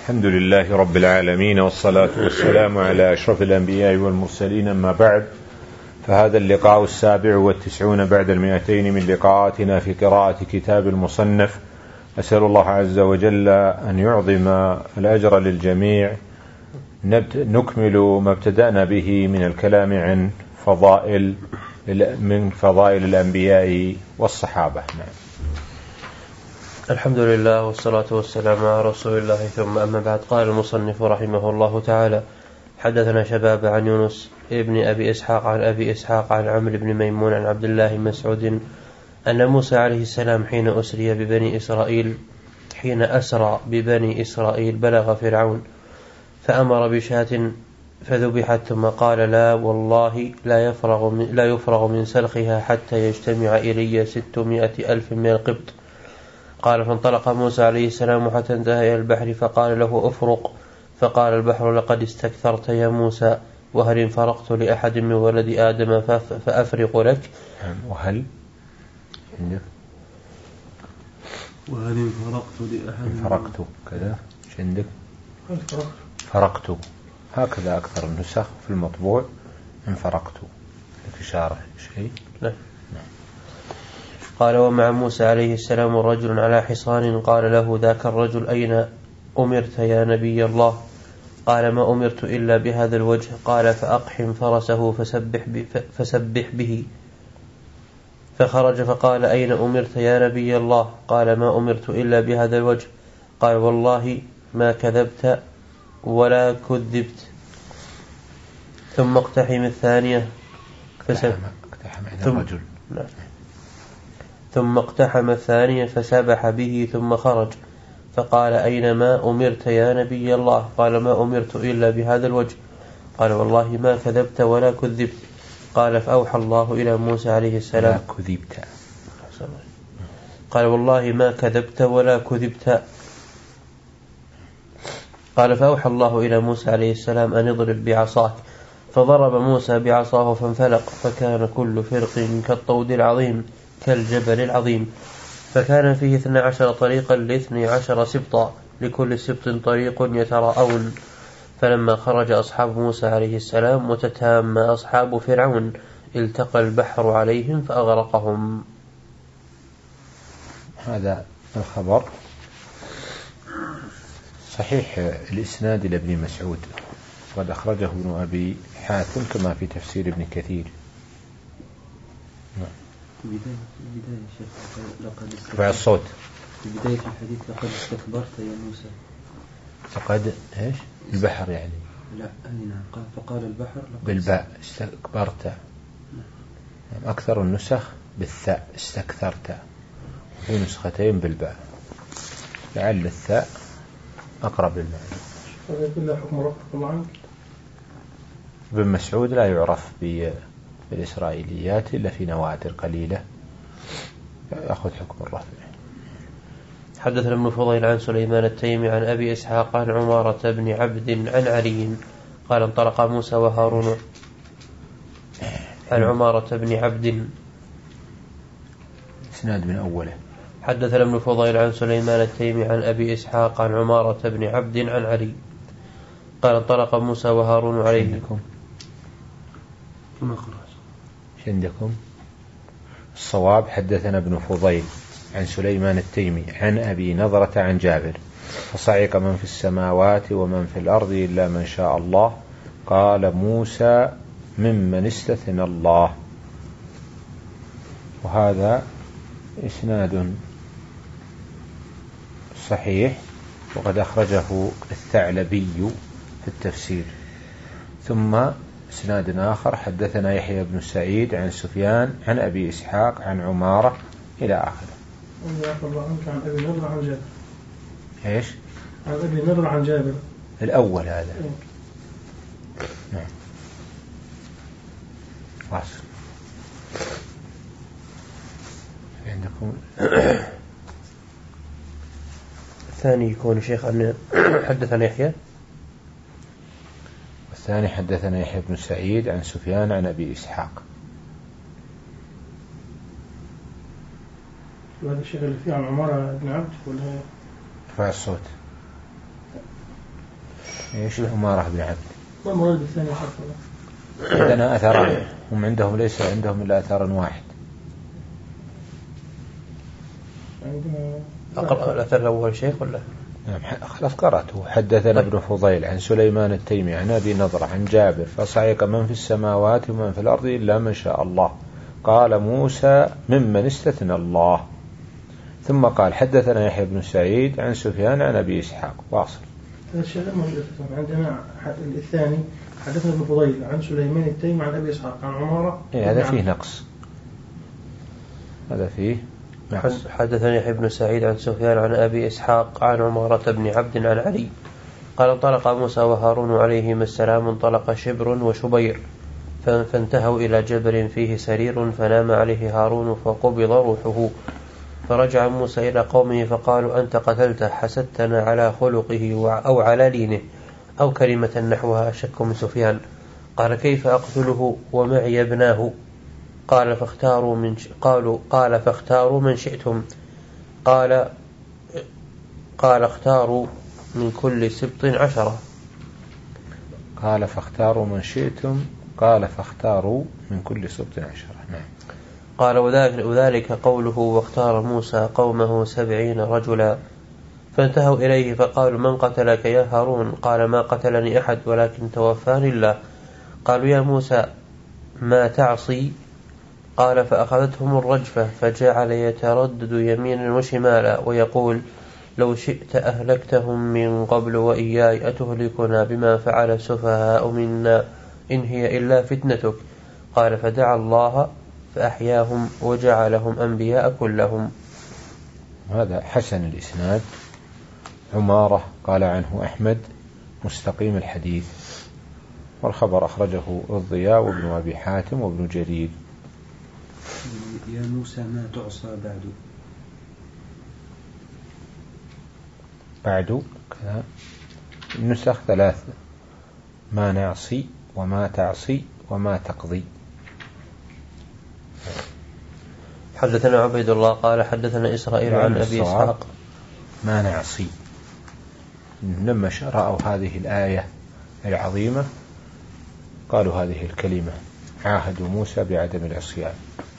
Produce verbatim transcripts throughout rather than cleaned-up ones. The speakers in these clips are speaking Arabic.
الحمد لله رب العالمين، والصلاة والسلام على أشرف الأنبياء والمرسلين، أما بعد، فهذا اللقاء السابع والتسعون بعد المئتين من لقاءاتنا في قراءة كتاب المصنف. أسأل الله عز وجل أن يعظم الأجر للجميع. نكمل ما ابتدأنا به من الكلام عن فضائل من فضائل الأنبياء والصحابة. نعم. الحمد لله والصلاة والسلام على رسول الله، ثم أما بعد. قال المصنف رحمه الله تعالى: حدثنا شباب عن يونس ابن أبي إسحاق عن أبي إسحاق عن عمرو بن ميمون عن عبد الله بن مسعود أن موسى عليه السلام حين أسري ببني إسرائيل حين أسرى ببني إسرائيل بلغ فرعون فأمر بشاة فذبحت، ثم قال: لا والله لا يفرغ من, لا يفرغ من سلخها حتى يجتمع إلي ستمائة ألف من القبط. قال: فانطلق موسى عليه السلام حتى انتهى إلى البحر فقال له: أفرق. فقال البحر: لقد استكثرت يا موسى، وهل انفرقت لأحد من ولد آدم فأفرق لك؟ وهل عندك وهل انفرقت لأحد انفرقت كذا عندك فرقت، هكذا أكثر النسخ في المطبوع انفرقت. لك إشارة شيء؟ لا. قال: ومع موسى عليه السلام رجل على حصان، قال له ذاك الرجل: أين أمرت يا نبي الله؟ قال: ما أمرت إلا بهذا الوجه. قال: فأقحم فرسه فسبح, فسبح به. فخرج فقال: أين أمرت يا نبي الله؟ قال: ما أمرت إلا بهذا الوجه. قال: والله ما كذبت ولا كذبت. ثم اقتحم الثانية فسبح ثم ثم اقتحم الثانية فسبح به ثم خرج فقال: أين ما أمرت يا نبي الله؟ قال: ما أمرت إلا بهذا الوجه. قال: والله ما كذبت ولا كذبت. قال: فأوحى الله إلى موسى عليه السلام لا كذبت. قال: والله ما كذبت ولا كذبت. قال: فأوحى الله إلى موسى عليه السلام أن اضرب بعصاك. فضرب موسى بعصاه فانفلق، فكان كل فرق كالطود العظيم كالجبل العظيم، فكان فيه اثنى عشر طريقا لاثني عشر سبطا، لكل سبط طريق يتراءون. فلما خرج أصحاب موسى عليه السلام وتتام أصحاب فرعون التقى البحر عليهم فأغرقهم. هذا الخبر صحيح الإسناد لابن مسعود، وقد أخرجه ابن أبي حاتم كما في تفسير ابن كثير. في بداية الشيخ لقد رفع الصوت في بداية الحديث: لقد استكبرت يا موسى. لقد إيش؟ البحر يعني؟ لا، أي نعم. فقال البحر بالباء استكبرت. نعم. أكثر النسخ بالثاء استكثرت، وفي نسختين بالباء، لعل الثاء أقرب للمعنى. هذا حكم رفع طبعا. ابن مسعود لا يعرف بالإسرائيليات إلا في نوادر قليلة يأخذ حكم الرفع. حدثنا ابن فضيل عن سليمان التيمي عن أبي إسحاق عن عمارة بن عبد عن علي قال: انطلق موسى وهارون عن عمارة بن عبد. اسناد من أوله. حدثنا ابن فضيل عن سليمان التيمي عن أبي إسحاق عن عمارة بن عبد عن علي قال: انطلق موسى وهارون عليه. عندكم ما خرج عندكم الصواب: حدثنا ابن فضيل عن سليمان التيمي عن أبي نضرة عن جابر: فصعق من في السماوات ومن في الأرض إلا من شاء الله، قال موسى: ممن استثنى الله. وهذا إسناد صحيح، وقد أخرجه الثعلبي في التفسير. ثم إسناد آخر: حدثنا يحيى بن سعيد عن سفيان عن أبي إسحاق عن عمارة إلى آخره. عن أبي نضر عن جابر. إيش؟ عن أبي نضر عن جابر الأول هذا. نعم. واصل. عندكم الثاني يكون شيخ عن حدثنا يحيى، والثاني حدثنا يحيى بن سعيد عن سفيان عن أبي إسحاق. وهذا الشيخ اللي فيه عن عمارة بن عبد ولا رفع الصوت. إيش عمارة بن عبد والمراد بالثاني حرف عندنا أثران، هم عندهم ليس عندهم إلا أثر واحد. أقرأ الأثر الأول شيخ ولا؟ نعم خلاص قرأته. حدثنا ابن فضيل عن سليمان التيمي عن أبي نضرة عن جابر فصعق من في السماوات ومن في الأرض إلا من شاء الله، قال موسى ممن استثنى الله. ثم قال حدثنا يحيى بن سعيد عن سفيان عن أبي إسحاق. واصل. هذا الشيء عندنا الثاني حدثنا ابن فضيل عن سليمان التيمي عن أبي إسحاق عن عمارة. إيه هذا فيه نقص، هذا فيه نقص. حدثني يحيى بن سعيد عن سفيان عن أبي إسحاق عن عمارة بن عبد عن علي قال انطلق موسى وهارون عليهما السلام، انطلق شبر وشبير فانتهوا إلى جبل فيه سرير فنام عليه هارون فقبض روحه، فرجع موسى إلى قومه فقالوا أنت قتلته حسدتنا على خلقه أو على دينه أو كلمة نحوها أشك من سفيان. قال كيف أقتله ومعي ابناه؟ قال فاختاروا من ش... قالوا قال فاختاروا من شئتم. قال قال اختاروا من كل سبط عشرة. قال فاختاروا من شئتم قال فاختاروا من كل سبط عشرة. نعم. قال وذلك, وذلك قوله واختار موسى قومه سبعين رجلا، فانتهوا إليه فقالوا من قتلك يا هارون؟ قال ما قتلني أحد ولكن توفاني الله. قالوا يا موسى ما تعصي؟ قال فأخذتهم الرجفة فجعل يتردد يمينا وشمالا ويقول لو شئت أهلكتهم من قبل وإياي أتهلكنا بما فعل السفهاء منا إن هي إلا فتنتك. قال فدعا الله فأحياهم وجعلهم أنبياء كلهم. هذا حسن الإسناد. عمارة قال عنه أحمد مستقيم الحديث، والخبر أخرجه الضياء وابن أبي حاتم وابن جرير. يا موسى ما تعصى بعد. بعد كذا النسخ ثلاثة، ما نعصي وما تعصي وما تقضي. حدثنا عبيد الله قال حدثنا إسرائيل عن أبي إسحاق ما نعصي. لما رأوا هذه الآية العظيمة قالوا هذه الكلمة، عاهدوا موسى بعدم العصيان.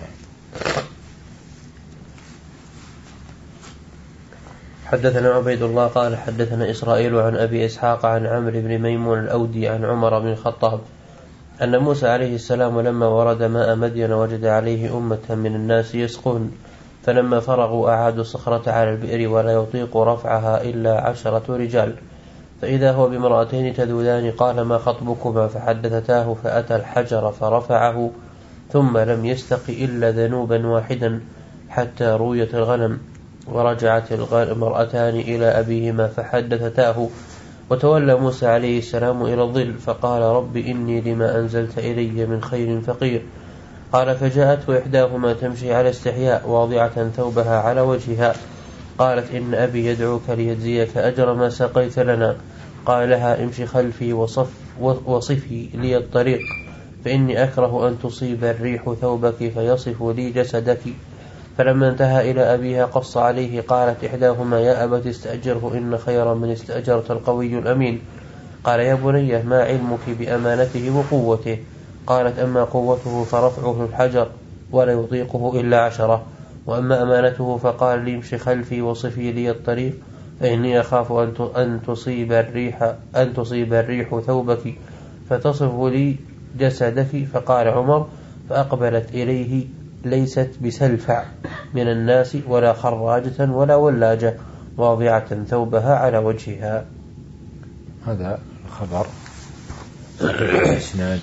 حدثنا عبيد الله قال حدثنا إسرائيل عن أبي إسحاق عن عمرو بن ميمون الأودي عن عمر بن الخطاب أن موسى عليه السلام لما ورد ماء مدين وجد عليه أمة من الناس يسقون، فلما فرغوا أعادوا الصخرة على البئر ولا يطيق رفعها إلا عشرة رجال، فإذا هو بامرأتين تذودان قال ما خطبكما؟ فحدثتاه فأتى الحجر فرفعه ثم لم يستق إلا ذنوبا واحدا حتى رويت الغنم، ورجعت المرأتان إلى أبيهما فحدثتاه، وتولى موسى عليه السلام إلى الظل فقال رب إني لما أنزلت إلي من خير فقير. قال فجاءته إحداهما تمشي على استحياء واضعة ثوبها على وجهها، قالت إن أبي يدعوك ليجزيك أجر ما سقيت لنا. قال لها امشي خلفي وصف وصفي لي الطريق فإني أكره أن تصيب الريح ثوبك فيصف لي جسدك. فلما انتهى إلى أبيها قص عليه، قالت إحداهما يا أبت استأجره إن خير من استأجرت القوي الأمين. قال يا بني ما علمك بأمانته وقوته؟ قالت أما قوته فرفعه الحجر ولا يطيقه إلا عشرة، وأما أمانته فقال لي امشي خلفي وصفي لي الطريق فإني أخاف أن تصيب الريح أن تصيب الريح ثوبك فتصف لي جسدك. فقال عمر فأقبلت إليه ليست بسلفع من الناس ولا خراجة ولا ولاجة، واضعة ثوبها على وجهها. هذا الخبر الإسناد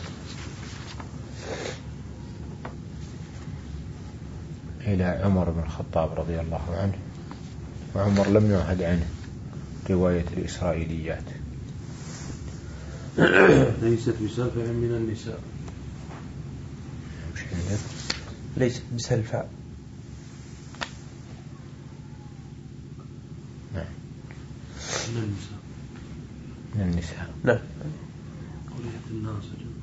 إلى عمر بن الخطاب رضي الله عنه، وعمر لم يعهد عنه رواية الإسرائيليات. ليست بسلفع من النساء، ليست بسلفع. نعم. من النساء. من النساء. نعم. الناصر.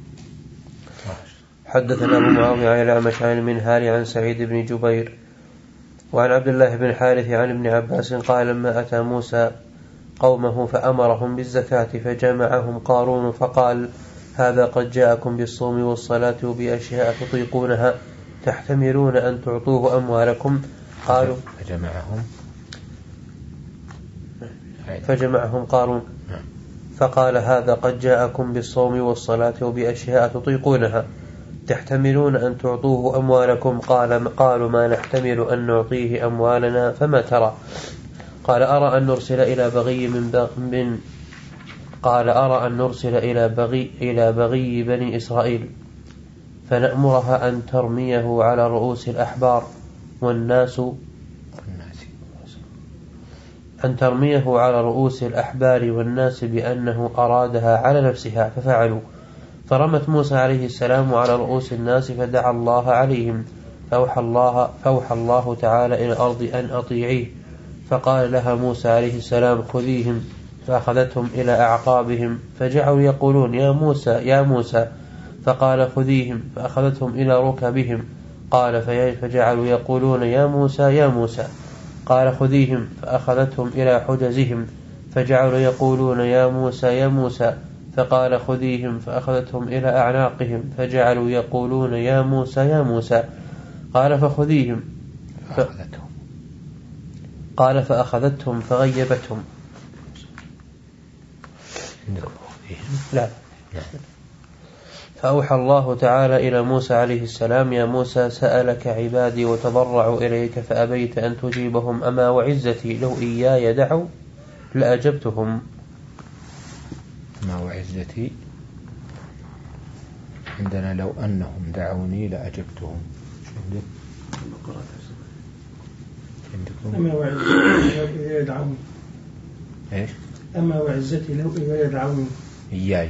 حدثنا أبو معاوية عن الأعمش عن المنهال عن سعيد بن جبير وعن عبد الله بن الحارث عن ابن عباس قال لما أتى موسى قومه فأمرهم بالزكاة فجمعهم قارون فقال هذا قد جاءكم بالصوم والصلاة وبأشياء تطيقونها تحتملون أن تعطوه أموالكم. قالوا فجمعهم فجمعهم قارون فقال هذا قد جاءكم بالصوم والصلاة وبأشياء تطيقونها تحتملون أن تعطوه أموالكم. قال قالوا ما نحتمل أن نعطيه أموالنا فما ترى؟ قال أرى أن نرسل إلى بغي من, بغ من قال أرى أن نرسل إلى بغي إلى بغي بني إسرائيل فنأمرها أن ترميه على رؤوس الأحبار والناس أن ترميه على رؤوس الأحبار والناس بأنه أرادها على نفسها ففعلوا. فرمت موسى عليه السلام على رؤوس الناس فدعا الله عليهم فأوحى الله, فأوحى الله تعالى إلى الأرض أن أطيعيه. فقال لها موسى عليه السلام خذيهم فأخذتهم إلى أعقابهم فجعلوا يقولون يا موسى يا موسى فقال خذيهم فأخذتهم إلى ركبهم. قال فجعلوا يقولون يا موسى يا موسى قال خذيهم فأخذتهم إلى حجزهم فجعلوا يقولون يا موسى يا موسى فقال خذيهم فأخذتهم إلى أعناقهم فجعلوا يقولون يا موسى يا موسى قال فخذيهم ف... قال فأخذتهم فغيبتهم. لا. فأوحى الله تعالى إلى موسى عليه السلام يا موسى سألك عبادي وتضرعوا إليك فأبيت أن تجيبهم أما وعزتي لو إياي دعوا لأجبتهم. ما وعزتي عندنا لو أنهم دعوني لأجبتهم. أما وعزتي لو إياي يدعوني إيش؟ أما وعزتي لو إياي يدعوني إياي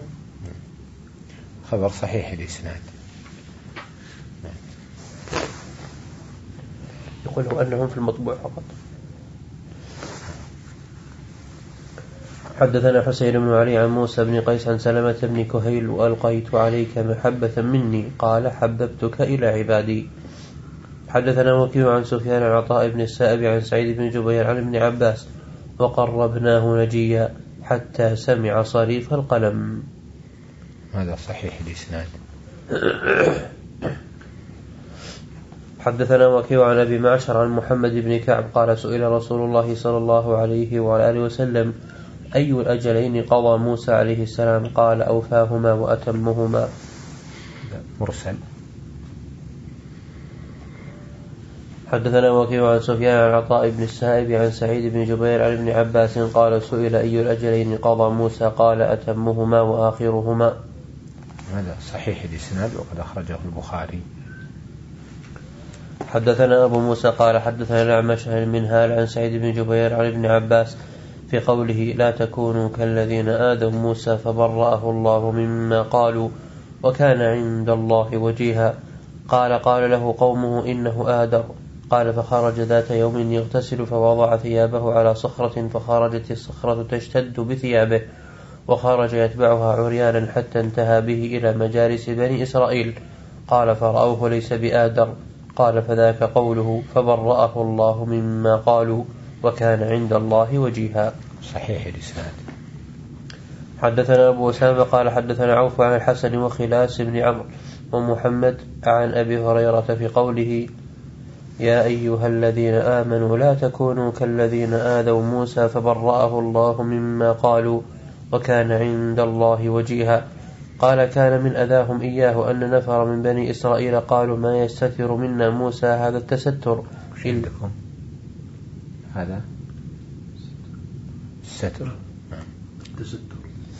خبر صحيح الإسناد. يقول هو أنهم في المطبوع فقط. حدثنا حسين بن علي عن موسى بن قيس عن سلمة بن كهيل وألقيت عليك محبة مني قال حببتك إلى عبادي. حدثنا وكيع عن سفيان عن عطاء بن السائب عن سعيد بن جبير عن ابن عباس وقربناه نجيا حتى سمع صريف القلم. هذا صحيح الإسناد. حدثنا وكيع عن أبي معشر عن محمد بن كعب قال سئل رسول الله صلى الله عليه وعلى آله وسلم أي الأجلين قضى موسى عليه السلام قال أوفاهما وأتمهما. مرسل. حدثنا وكيع عن سفيان عن عطاء بن السائب عن سعيد بن جبير عن ابن عباس قال سئل أي الأجلين قضى موسى قال أتمهما وآخرهما. هذا صحيح الإسناد وقد أخرجه البخاري. حدثنا أبو موسى قال حدثنا الأعمش عن منهال عن سعيد بن جبير عن ابن عباس في قوله لا تكونوا كالذين آذوا موسى فبرأه الله مما قالوا وكان عند الله وجيها. قال قال له قومه إنه آدر. قال فخرج ذات يوم يغتسل فوضع ثيابه على صخرة فخرجت الصخرة تشتد بثيابه وخرج يتبعها عريانا حتى انتهى به إلى مجالس بني إسرائيل. قال فرأوه ليس بآدر. قال فذاك قوله فبرأه الله مما قالوا وكان عند الله وجيها. صحيح الإسناد. حدثنا أبو أسامة قال حدثنا عوف عن الحسن وخلاس بن عمرو ومحمد عن أبي هريرة في قوله يا أيها الذين آمنوا لا تكونوا كالذين آذوا موسى فبرأه الله مما قالوا وكان عند الله وجيها. قال كان من أذاهم إياه أن نفر من بني إسرائيل قالوا ما يستتر منا موسى هذا التستر عندكم هذا الستر التستر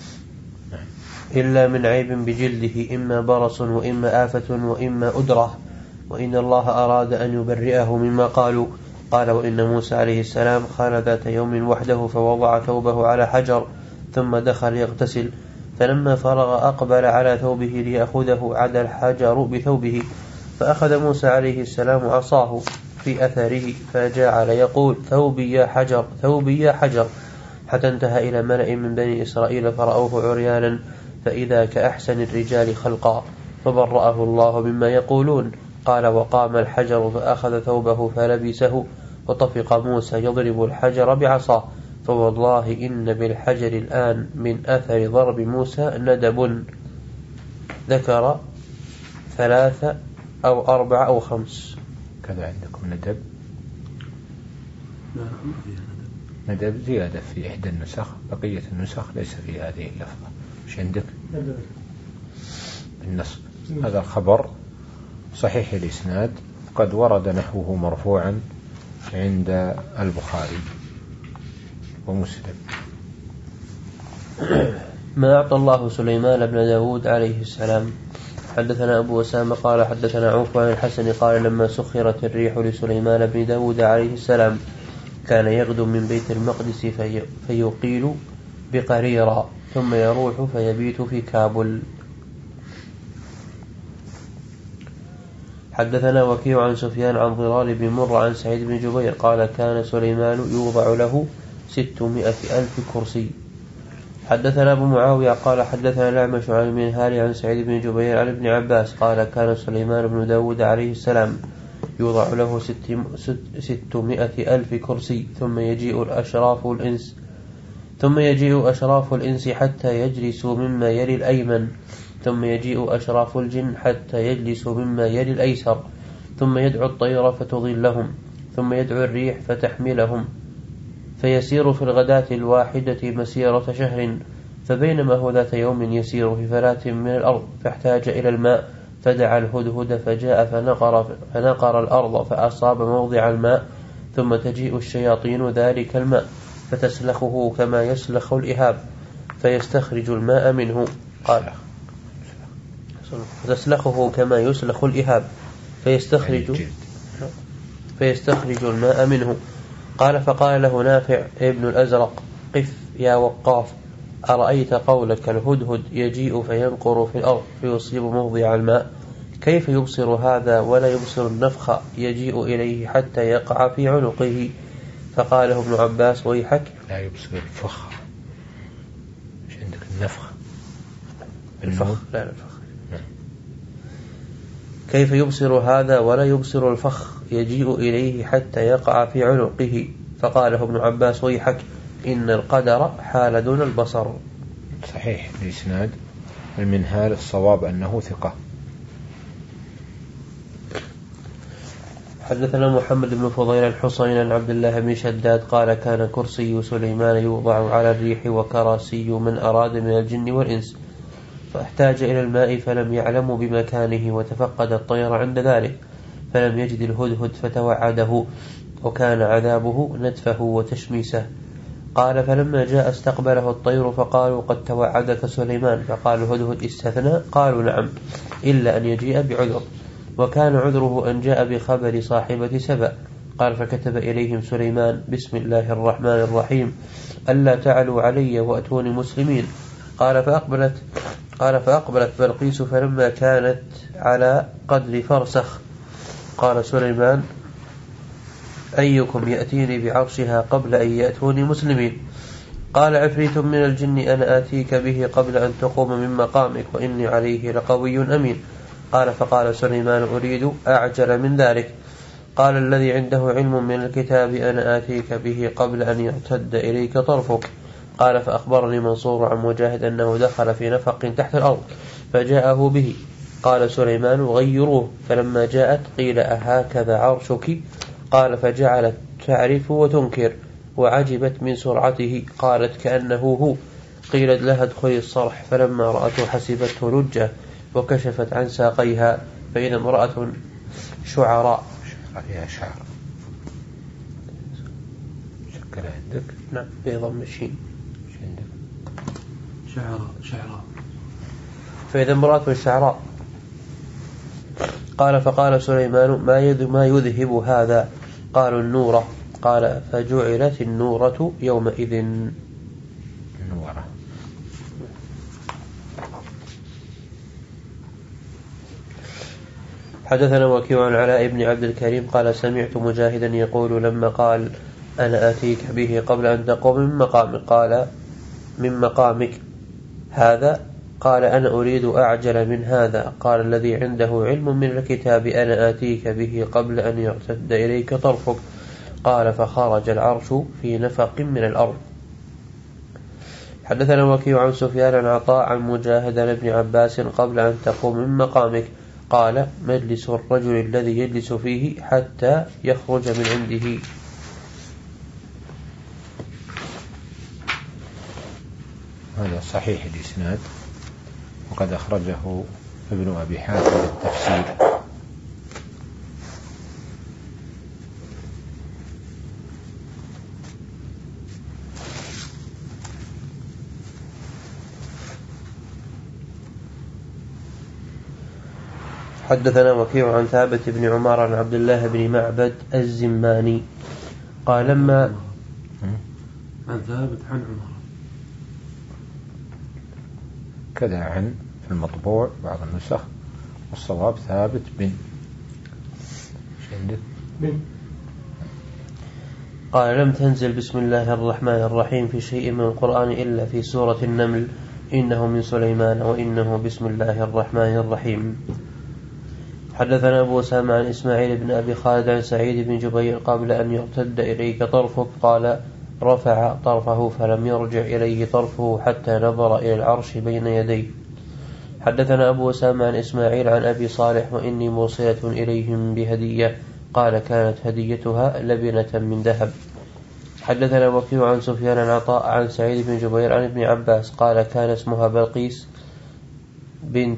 إلا من عيب بجلده إما برص وإما آفة وإما أدرة وإن الله أراد أن يبرئه مما قالوا. قال وإن موسى عليه السلام خان ذات يوم وحده فوضع ثوبه على حجر ثم دخل يغتسل فلما فرغ أقبل على ثوبه ليأخذه عدا الحجر بثوبه فأخذ موسى عليه السلام عصاه في أثره فجعل يقول ثوبي يا حجر ثوبي يا حجر حتى انتهى إلى ملأ من بني إسرائيل فرأوه عريانا فإذا كأحسن الرجال خلقا فبرأه الله مما يقولون. قال وقام الحجر فأخذ ثوبه فلبسه وطفق موسى يضرب الحجر بعصاه فوالله إن بالحجر الآن من أثر ضرب موسى ندب. ذكر ثلاثة أو أربعة أو خمس. كذا عندكم ندب؟ ندب زيادة في إحدى النسخ، بقية النسخ ليس في هذه اللفظة. مش عندك؟ النصب. هذا الخبر صحيح الإسناد، قد ورد نحوه مرفوعا عند البخاري ومسلم. ما أعطى الله سليمان بن داود عليه السلام. حدثنا أبو أسامة قال حدثنا عوف عن الحسن قال لما سخرت الريح لسليمان بن داود عليه السلام كان يغدو من بيت المقدس في فيقيل بقريرا ثم يروح فيبيت في كابل. حدثنا وكيع عن سفيان عن ضرار بن مر عن سعيد بن جبير قال كان سليمان يوضع له ستمائة ألف كرسي. حدثنا أبو معاوية قال حدثنا الأعمش عن المنهال عن سعيد بن جبير عن ابن عباس قال كان سليمان بن داود عليه السلام يوضع له ستمائة ألف كرسي ثم يجيء الأشراف الإنس ثم يجيء أشراف الإنس حتى يجلسوا مما يلي الأيمن ثم يجيء أشراف الجن حتى يجلسوا مما يلي الأيسر ثم يدعو الطير فتضلهم ثم يدعو الريح فتحملهم فيسير في الغداة الواحدة مسيرة شهر. فبينما هو ذات يوم يسير في فلاة من الأرض فاحتاج إلى الماء فدعا الهدهد فجاء فنقر, فنقر الأرض فأصاب موضع الماء ثم تجيء الشياطين ذلك الماء فتسلخه كما يسلخ الإهاب فيستخرج الماء منه. قال فتسلخه كما يسلخ الإهاب فيستخرج فيستخرج الماء منه. قال فقال له نافع ابن الأزرق قف يا وقاف أرأيت قولك الهدهد يجيء فينقر في الأرض فيصيب موضع الماء كيف يبصر هذا ولا يبصر النفخ يجيء إليه حتى يقع في عنقه. فقال له ابن عباس ويحك لا يبصر الفخ. مش عندك النفخ الفخ لا الفخ كيف يبصر هذا ولا يبصر الفخ يجيء إليه حتى يقع في عنقه. فقال ابن عباس ويحك إن القدر حال دون البصر. صحيح الإسناد. المنهال الصواب أنه ثقة. حدثنا محمد بن فضيل الحصين عن عبد الله بن شداد قال كان كرسي سليمان يوضع على الريح وكراسي من أراد من الجن والإنس فاحتاج إلى الماء فلم يعلم بمكانه وتفقد الطير عند ذلك فلم يجد الهدهد فتوعده وكان عذابه نتفه وتشميسه. قال فلما جاء استقبله الطير فقالوا قد توعدك سليمان فقال الهدهد استثنى قالوا نعم إلا أن يجيء بعذر وكان عذره أن جاء بخبر صاحبة سبأ. قال فكتب إليهم سليمان بسم الله الرحمن الرحيم ألا تعلوا علي وأتوني مسلمين. قال فأقبلت قال فأقبلت بلقيس فلما كانت على قدر فرسخ قال سليمان أيكم يأتيني بعرشها قبل أن يأتوني مسلمين. قال عفريت من الجن أنا آتيك به قبل أن تقوم من مقامك وإني عليه لقوي أمين. قال فقال سليمان أريد أعجل من ذلك. قال الذي عنده علم من الكتاب أنا آتيك به قبل أن يرتد إليك طرفك. قال فأخبرني منصور عن مجاهد أنه دخل في نفق تحت الأرض فجاءه به. قال سليمان غيروه فلما جاءت قيل أهكذا عرشك؟ قال فجعلت تعرف وتنكر وعجبت من سرعته قالت كأنه هو. قيلت لها ادخلي الصرح فلما رأته حسبته لجة وكشفت عن ساقيها فإذا امرأة شعراء فيها شعر شكل عندك نعم بضم الشين شعراء شعراء فإذا امرأة شعراء. قال فقال سليمان ما يذهب هذا؟ قالوا النورة. قال فجعلت النورة يومئذ نورة. حدثنا وكيع عن علاء بن عبد الكريم قال سمعت مجاهدا يقول لما قال أنا آتيك به قبل أن تقوم من مقامك قال من مقامك هذا قال أنا أريد أعجل من هذا. قال الذي عنده علم من الكتاب أنا آتيك به قبل أن يرتد إليك طرفك. قال فخرج العرش في نفق من الأرض حدثنا وكيع عن سفيان عن عطاء عن مجاهد عن ابن عباس قبل أن تقوم من مقامك قال مجلس الرجل الذي يجلس فيه حتى يخرج من عنده. هذا صحيح الإسناد وقد أخرجه ابن أبي حاتم التفسير. حدثنا وكيع عن ثابت بن عمر عن عبد الله بن معبد الزماني قال لما عن ثابت عن عمر كذا عن في المطبوع بعض النسخ والصواب ثابت بن بن قال لم تنزل بسم الله الرحمن الرحيم في شيء من القرآن إلا في سورة النمل إنه من سليمان وإنه بسم الله الرحمن الرحيم. حدثنا أبو أسامة عن إسماعيل بن أبي خالد عن سعيد بن جبير قبل أن يرتد إليك طرفك قال رفع طرفه فلم يرجع إليه طرفه حتى نظر إلى العرش بين يديه. حدثنا أبو أسامة عن إسماعيل عن أبي صالح وإني موصلة إليهم بهدية قال كانت هديتها لبنة من ذهب. حدثنا وكيع عن سفيان عن عطاء عن سعيد بن جبير عن ابن عباس قال كان اسمها بلقيس بنت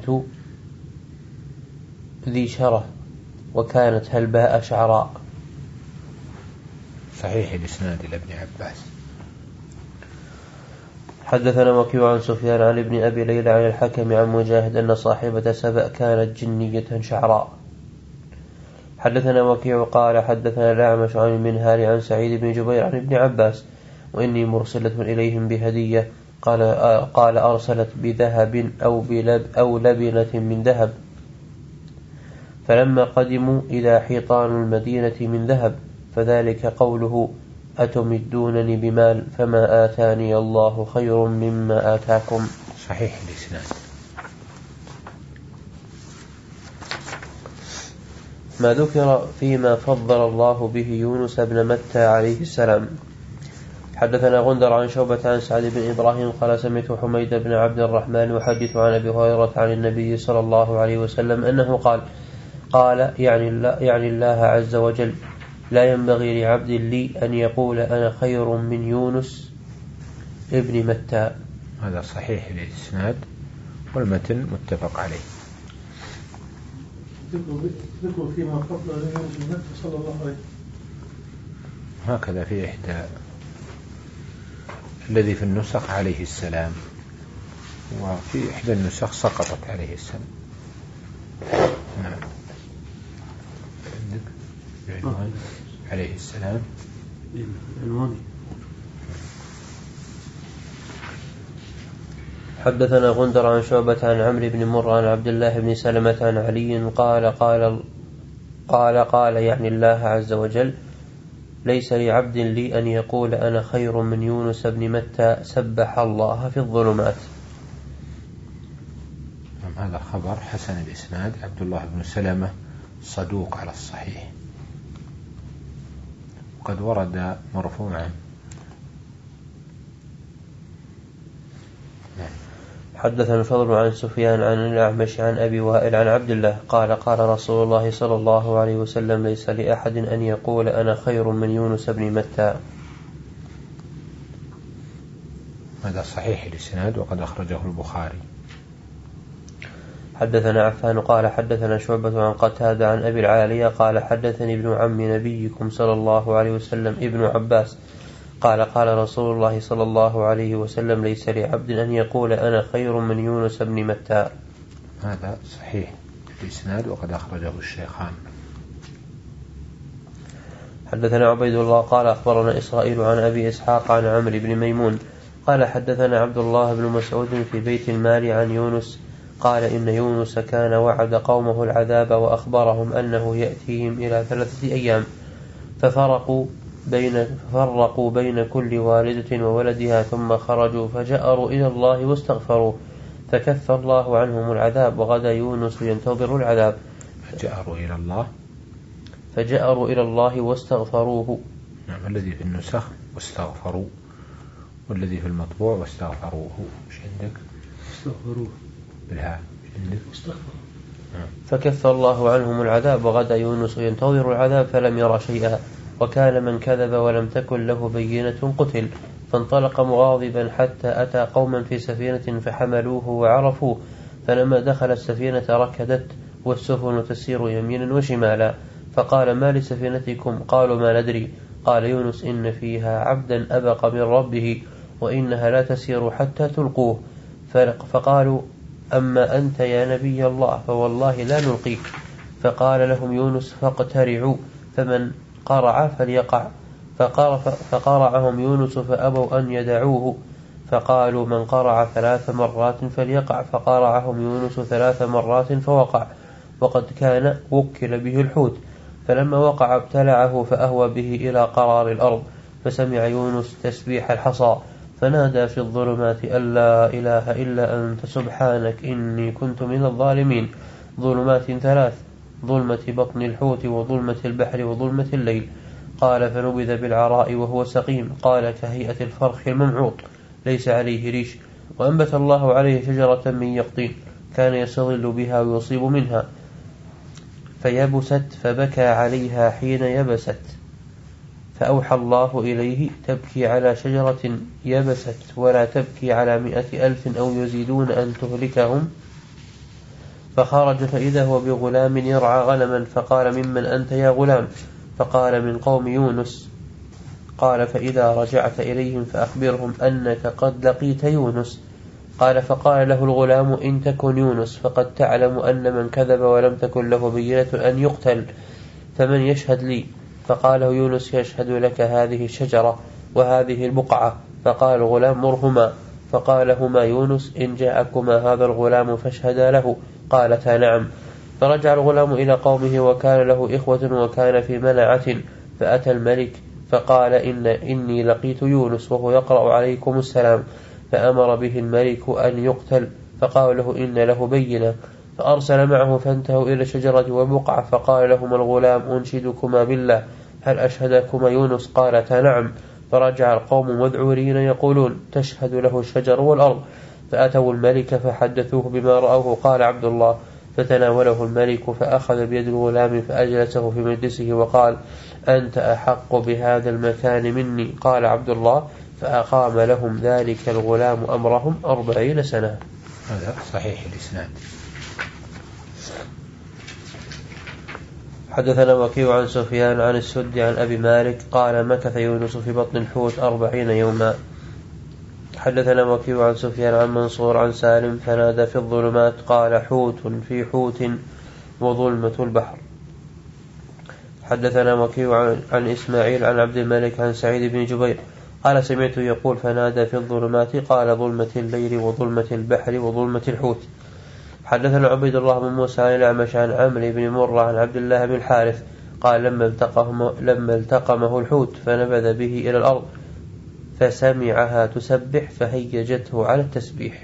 ذي شرة وكانت هلباء شعراء. صحيح الإسناد إلى ابن عباس. حدثنا وكيع عن سفيان عن ابن أبي ليلى عن الحكم عن مجاهد أن صاحبة سبأ كانت جنية شعراء. حدثنا وكيع قال حدثنا الأعمش عن المنهال عن سعيد بن جبير عن ابن عباس وإني مرسلة إليهم بهدية قال, قال أرسلت بذهب أو, بلب أو لبنة من ذهب فلما قدموا إلى حيطان المدينة من ذهب فذلك قوله أتمدونني بمال فما آتاني الله خير مما آتاكم. صحيح الإسناد. ما ذكر فيما فضل الله به يونس بن متى عليه السلام. حدثنا غندر عن شعبة عن سعد بن إبراهيم قال سمعت حميد بن عبد الرحمن يحدث عن أبي هريرة عن النبي صلى الله عليه وسلم أنه قال قال يعني الله, يعني الله عز وجل لا ينبغي لعبد لي أن يقول أنا خير من يونس ابن متى. هذا صحيح الإسناد والمتن متفق عليه. ذكر فيما فضل يونس بن متى صلى الله عليه هكذا في إحدى الذي في النسخ عليه السلام وفي إحدى النسخ سقطت عليه السلام. نعم عنوان عليه السلام عنواني. حدثنا غندر عن شعبة عن عمرو بن مرة عن عبد الله بن سلمة عن علي قال قال قال قال يعني الله عز وجل ليس لعبد لي أن يقول أنا خير من يونس بن متى سبح الله في الظلمات. هذا خبر حسن الإسناد. عبد الله بن سلمة صدوق على الصحيح وقد ورد مرفوعا. حدثنا الفضل عن سفيان عن الأعمش عن أبي وائل عن عبد الله قال قال رسول الله صلى الله عليه وسلم ليس لأحد أن يقول أنا خير من يونس بن متى. هذا صحيح الإسناد وقد أخرجه البخاري. حدثنا عفان قال حدثنا شعبة عن قتادة عن أبي العالية قال حدثني ابن عم نبيكم صلى الله عليه وسلم ابن عباس قال قال رسول الله صلى الله عليه وسلم ليس لعبد أن يقول أنا خير من يونس بن متى. هذا صحيح الإسناد وقد أخرجه الشيخان. حدثنا عبيد الله قال أخبرنا إسرائيل عن أبي إسحاق عن عمرو بن ميمون قال حدثنا عبد الله بن مسعود في بيت المال عن يونس قال إن يونس كان وعد قومه العذاب وأخبرهم أنه يأتيهم إلى ثلاثة أيام ففرقوا بين, فرقوا بين كل والدة وولدها ثم خرجوا فجأروا إلى الله واستغفروا فكف الله عنهم العذاب وغدا يونس ينتظر العذاب. فجأروا إلى الله فجأروا إلى الله واستغفروه. نعم الذي في النسخ واستغفروا والذي في المطبوع واستغفروه مش عندك؟ استغفروه بالها عندك؟ استغفر. فكف الله عنهم العذاب، وغدا يونس ينتظر العذاب فلم يرى شيئا، وكان من كذب ولم تكن له بينة قتل. فانطلق مغاضبا حتى أتى قوما في سفينة فحملوه وعرفوه، فلما دخل السفينة ركدت والسفن تسير يمينا وشمالا، فقال ما لسفينتكم؟ قالوا ما ندري. قال يونس إن فيها عبدا أبق من ربه وإنها لا تسير حتى تلقوه. فقالوا أما أنت يا نبي الله فوالله لا نلقيك. فقال لهم يونس فاقترعوا فمن قرع فليقع. فقرعهم يونس فأبوا أن يدعوه، فقالوا من قرع ثلاث مرات فليقع. فقرعهم يونس ثلاث مرات فوقع، وقد كان وكل به الحوت. فلما وقع ابتلعه فأهوى به إلى قرار الأرض، فسمع يونس تسبيح الحصى، فنادى في الظلمات أن لا إله إلا أنت سبحانك إني كنت من الظالمين. ظلمات ثلاث: ظلمة بطن الحوت وظلمة البحر وظلمة الليل. قال فنبذ بالعراء وهو سقيم، قال كهيئة الفرخ الممعوط ليس عليه ريش. وأنبت الله عليه شجرة من يقطين كان يستظل بها ويصيب منها، فيبست فبكى عليها حين يبست. فأوحى الله إليه تبكي على شجرة يبست ولا تبكي على مئة ألف أو يزيدون أن تهلكهم. فخرج فإذا هو بغلام يرعى غنما، فقال ممن أنت يا غلام؟ فقال من قوم يونس. قال فإذا رجعت إليهم فأخبرهم أنك قد لقيت يونس. قال فقال له الغلام إن تكن يونس فقد تعلم أن من كذب ولم تكن له بينة أن يقتل، فمن يشهد لي؟ فقال يونس يشهد لك هذه الشجرة وهذه البقعة. فقال الغلام مرهما. فقال هما يونس إن جاءكما هذا الغلام فاشهدا له. قالتا نعم. فرجع الغلام إلى قومه وكان له إخوة وكان في منعة، فأتى الملك فقال إن إني لقيت يونس وهو يقرأ عليكم السلام. فأمر به الملك أن يقتل، فقال له إن له بينة. فأرسل معه فانتهوا إلى الشجرة وبقعة، فقال لهما الغلام أنشدكما بالله هل أشهدكما يونس؟ قالتا نعم. فرجع القوم مذعورين يقولون تشهد له الشجر والأرض. فأتوا الملك فحدثوه بما رأوه. قال عبد الله فتناوله الملك فأخذ بيد الغلام فأجلسه في مجلسه وقال أنت أحق بهذا المكان مني. قال عبد الله فأقام لهم ذلك الغلام أمرهم أربعين سنة. هذا صحيح الإسناد. حدثنا وكيع عن سفيان عن السد عن أبي مالك قال مكث يونس في بطن الحوت أربعين يوما. حدثنا وكيع عن سفيان عن منصور عن سالم فنادى في الظلمات قال حوت في حوت وظلمة البحر. حدثنا وكيع عن إسماعيل عن عبد الملك عن سعيد بن جبير قال سمعت يقول فنادى في الظلمات قال ظلمة الليل وظلمة البحر وظلمة الحوت. حدثنا عبيد الله بن موسى عن الأعمش عن عمرو بن مرة عن عبد الله بن الحارث قال لما التقمه, لما التقمه الحوت فنبذ به إلى الأرض فسمعها تسبح فهيجته على التسبيح.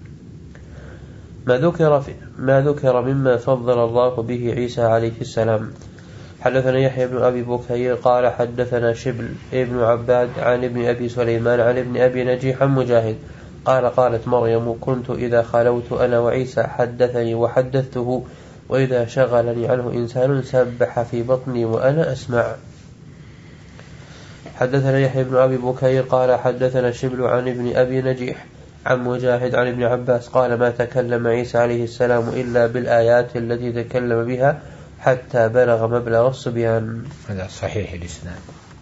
ما ذكر, ما ذكر مما فضل الله به عيسى عليه السلام. حدثنا يحيى بن أبي بكير قال حدثنا شبل ابن عباد عن ابن أبي سليمان عن ابن أبي نجيح مجاهد قال قالت مريم كنت إذا خلوت أنا وعيسى حدثني وحدثته وإذا شغلني عنه إنسان سبح في بطني وأنا أسمع. حدثنا يحيى بن أبي بكير قال حدثنا شبل عن ابن أبي نجيح عن مجاهد عن ابن عباس قال ما تكلم عيسى عليه السلام إلا بالآيات التي تكلم بها حتى بلغ مبلغ الصبيان. هذا صحيح الإسناد.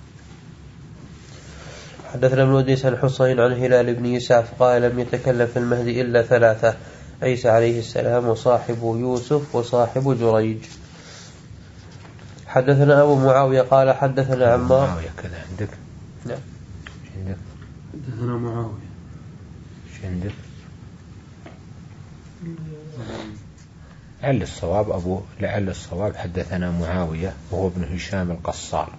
حدثنا ابن أديس عن حسين عن هلال بن يساف قال لم يتكلم في المهدي إلا ثلاثة عيسى عليه السلام وصاحب يوسف وصاحب جريج. حدثنا أبو معاوية قال حدثنا عمار. معاوية كذا عندك؟ نعم عندك. حدثنا معاوية. ايش عندك؟ لعل الصواب أبو لعل الصواب حدثنا معاوية وهو ابن هشام القصار،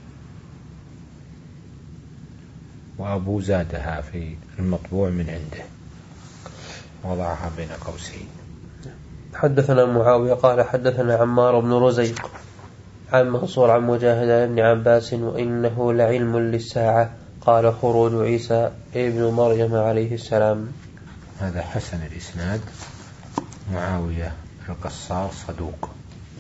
وأبو زادها في المطبوع من عنده وضعها بين قوسين. حدثنا معاوية قال حدثنا عمار بن رزيق عن منصور عن مجاهد عن ابن عباس وإنه لعلم للساعة قال خروج عيسى ابن مريم عليه السلام. هذا حسن الإسناد. معاوية القصار صدوق.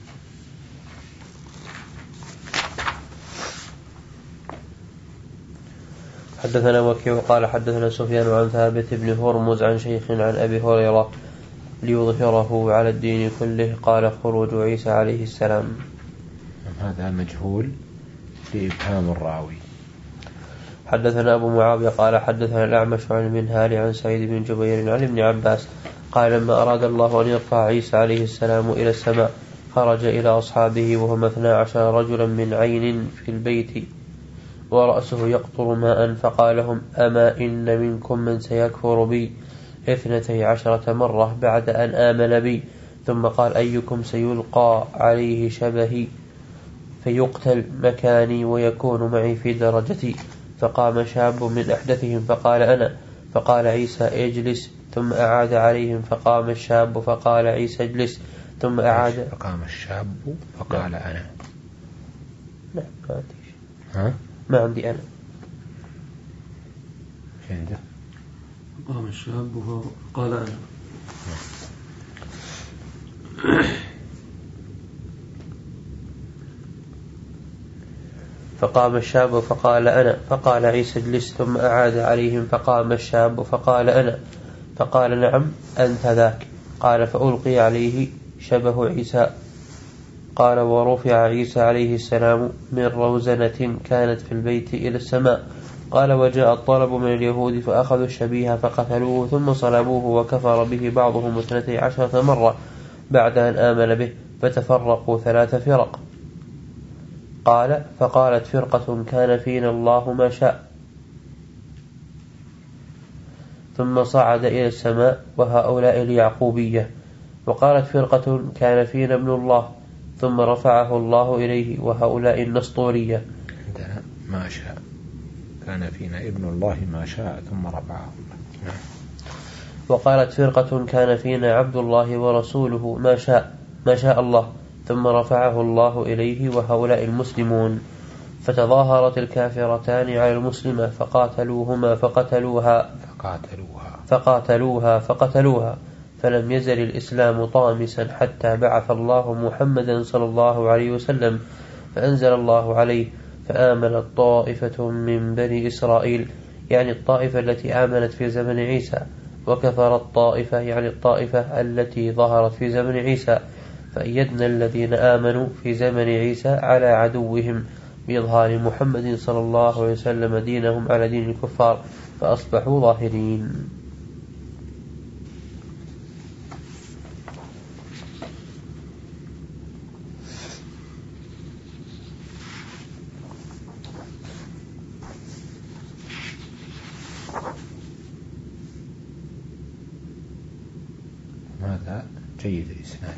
حدثنا وكيع قال حدثنا سفيان عن ثابت بن هرمز عن شيخ عن أبي هريرة ليظهره على الدين كله قال خروج عيسى عليه السلام. هذا مجهول لإبهام الراوي. حدثنا أبو معاوية قال حدثنا الأعمش عن المنهال عن سعيد بن جبير عن ابن عباس قال لما أراد الله أن يرفع عيسى عليه السلام إلى السماء خرج إلى أصحابه وهم اثنا عشر رجلا من عين في البيت ورأسه يقطر ماء فقال لهم أما إن منكم من سيكفر بي اثنتي عشرة مرة بعد أن آمن بي ثم قال أيكم سيلقى عليه شبهي فيقتل مكاني ويكون معي في درجتي. فقام شاب من أحدثهم فقال أنا فقال عيسى اجلس ثم أعاد عليهم فقام الشاب فقال عيسى اجلس ثم أعاد. فقام الشاب فقال لا. أنا لا ما عندي ها ما عندي أنا عنده. قام الشاب فقال أنا. فقام الشاب فقال أنا فقال عيسى اجلس ثم أعاد عليهم فقام الشاب فقال أنا فقال نعم أنت ذاك. قال فألقي عليه شبه عيسى. قال ورفع عيسى عليه السلام من روزنة كانت في البيت إلى السماء. قال وجاء الطلب من اليهود فأخذوا الشبيه فقتلوه ثم صلبوه وكفر به بعضهم اثنتي عشرة مرة بعد أن آمن به فتفرقوا ثلاث فرق. قال فقالت فرقة كان فينا الله ما شاء ثم صعد إلى السماء وهؤلاء اليعقوبية. وقالت فرقة كان فينا ابن الله ثم رفعه الله إليه وهؤلاء النسطورية. عندنا ما شاء كان فينا ابن الله ما شاء ثم رفعه. وقالت فرقة كان فينا عبد الله ورسوله ما شاء ما شاء الله ثم رفعه الله إليه وهؤلاء المسلمون. فتظاهرت الكافرتان على المسلمة فقاتلوهما فقتلوها فقاتلوها فقاتلوها فقتلوها فلم يزل الإسلام طامسا حتى بعث الله محمدا صلى الله عليه وسلم فأنزل الله عليه فآمنت طائفة من بني إسرائيل يعني الطائفة التي آمنت في زمن عيسى وكفرت طائفة يعني الطائفة التي ظهرت في زمن عيسى فأيدنا الذين آمنوا في زمن عيسى على عدوهم بإظهار محمد صلى الله عليه وسلم دينهم على دين الكفار فأصبحوا ظاهرين. هذا جيد الإسناد.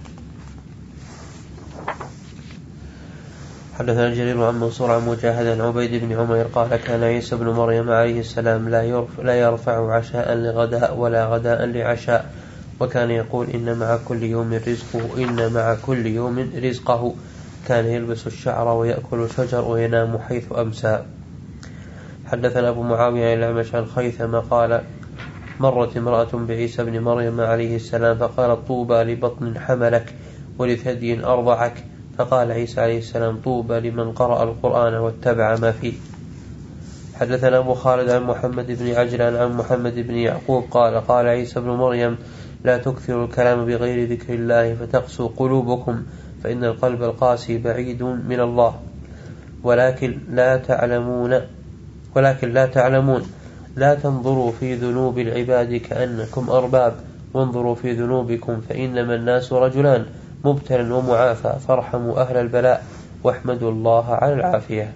حدثنا جرير عن منصور عن مجاهد عن عبيد بن عمير قال كان عيسى بن مريم عليه السلام لا يرفع, لا يرفع عشاء لغداء ولا غداء لعشاء وكان يقول إن مع كل يوم رزقه إن مع كل يوم رزقه. كان يلبس الشعر ويأكل الشجر وينام حيث أمسى. حدثنا أبو معاوية الأعمش عن خيثمة قال مرت امرأة بعيسى بن مريم عليه السلام فقالت طوبى لبطن حملك ولثدي أرضعك. فقال عيسى عليه السلام طوبى لمن قرأ القرآن واتبع ما فيه. حدثنا أبو خالد عن محمد بن عجلان عن محمد بن يعقوب قال قال عيسى بن مريم لا تكثروا الكلام بغير ذكر الله فتقسو قلوبكم فإن القلب القاسي بعيد من الله ولكن لا تعلمون ولكن لا تعلمون لا تنظروا في ذنوب العباد كأنكم أرباب وانظروا في ذنوبكم فإنما الناس رجلان مبتلا ومعافى فارحموا أهل البلاء واحمدوا الله على العافية.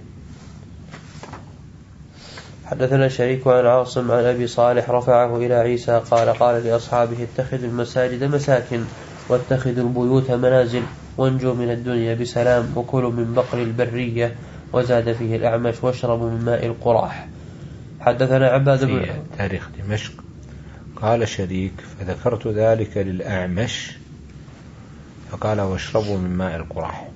حدثنا شريك عن عاصم عن أبي صالح رفعه إلى عيسى قال قال لأصحابه اتخذوا المساجد مساكن واتخذوا البيوت منازل وانجوا من الدنيا بسلام وكلوا من بقر البرية. وزاد فيه الأعمش واشربوا من ماء القراح. حدثنا عباد بن تاريخ دمشق قال شريك فذكرت ذلك للأعمش فقال واشربوا من ماء القراح.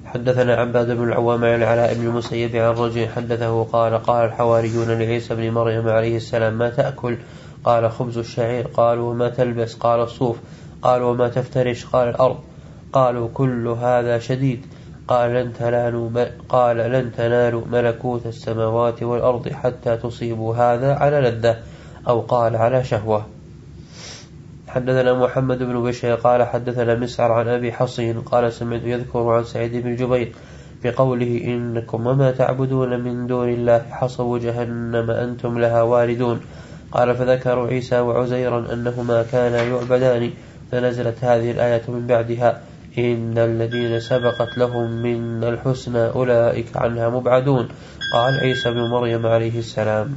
حدثنا عباد بن العوام عن العلاء بن المسيب عن رجل حدثه قال قال الحواريون لعيسى بن مريم عليه السلام ما تأكل؟ قال خبز الشعير. قالوا وما تلبس؟ قال الصوف. قالوا وما تفترش؟ قال الأرض. قالوا كل هذا شديد. قال لن تنالوا قال لن تنالوا ملكوت السماوات والأرض حتى تصيبوا هذا على لذة، أو قال على شهوة. حدثنا محمد بن بشير قال حدثنا مسعر عن أبي حصين قال سمعت يذكر عن سعيد بن جبير بقوله إنكم وما تعبدون من دون الله حصب جهنم أنتم لها واردون. قال فذكروا عيسى وعزيرا أنهما كانا يعبدان، فنزلت هذه الآية من بعدها إن الذين سبقت لهم من الحسنى أولئك عنها مبعدون. قال عيسى بن مريم عليه السلام.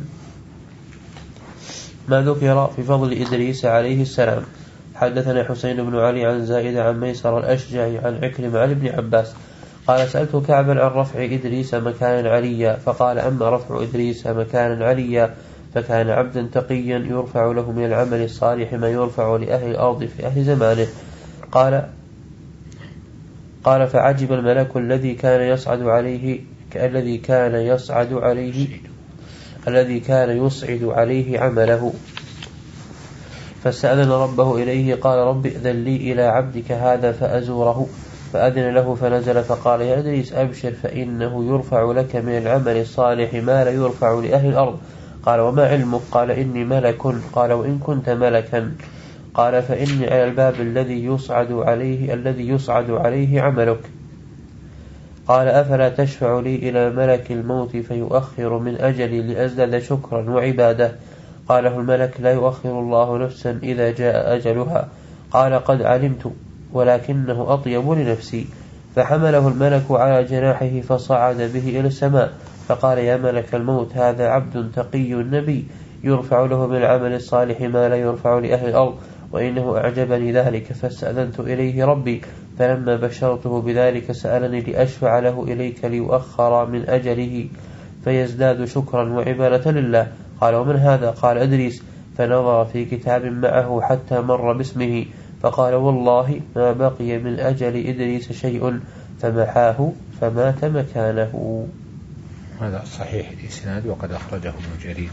ما ذكر في فضل إدريس عليه السلام. حدثنا حسين بن علي عن زائد عن ميسر الأشجعي عن عكرمة عن ابن عباس قال سألت كعبا عن رفع إدريس مكانا عليا، فقال أما رفع إدريس مكانا عليا فكان عبدا تقيا يرفع له من العمل الصالح ما يرفع لأهل الأرض في أهل زمانه. قال قال فعجب الملك الذي كان يصعد عليه الذي كان يصعد عليه الذي كان يصعد عليه عمله، فاستأذن ربه إليه قال رب ائذن لي إلى عبدك هذا فأزوره، فأذن له فنزل فقال يا إدريس أبشر فإنه يرفع لك من العمل الصالح ما لا يرفع لأهل الأرض. قال وما علمك؟ قال إني ملك. قال وإن كنت ملكا؟ قال فإني على الباب الذي يصعد عليه الذي يصعد عليه عملك. قال أفلا تشفع لي إلى ملك الموت فيؤخر من أجلي لأزداد شكرا وعبادة؟ قاله الملك لا يؤخر الله نفسا إذا جاء أجلها. قال قد علمت ولكنه أطيب لنفسي. فحمله الملك على جناحه فصعد به إلى السماء، فقال يا ملك الموت هذا عبد تقي نبي يرفع له من العمل الصالح ما لا يرفع لأهل الأرض، وإنه أعجبني ذلك فاستأذنت إليه ربي، فلما بشرته بذلك سألني لأشفع له إليك ليؤخر من أجله فيزداد شكرا وعبادة لله. قال ومن هذا؟ قال إدريس. فنظر في كتاب معه حتى مر باسمه فقال والله ما بقي من أجل إدريس شيء، فمحاه فمات مكانه. هذا صحيح الإسناد وقد أخرجه ابن جرير.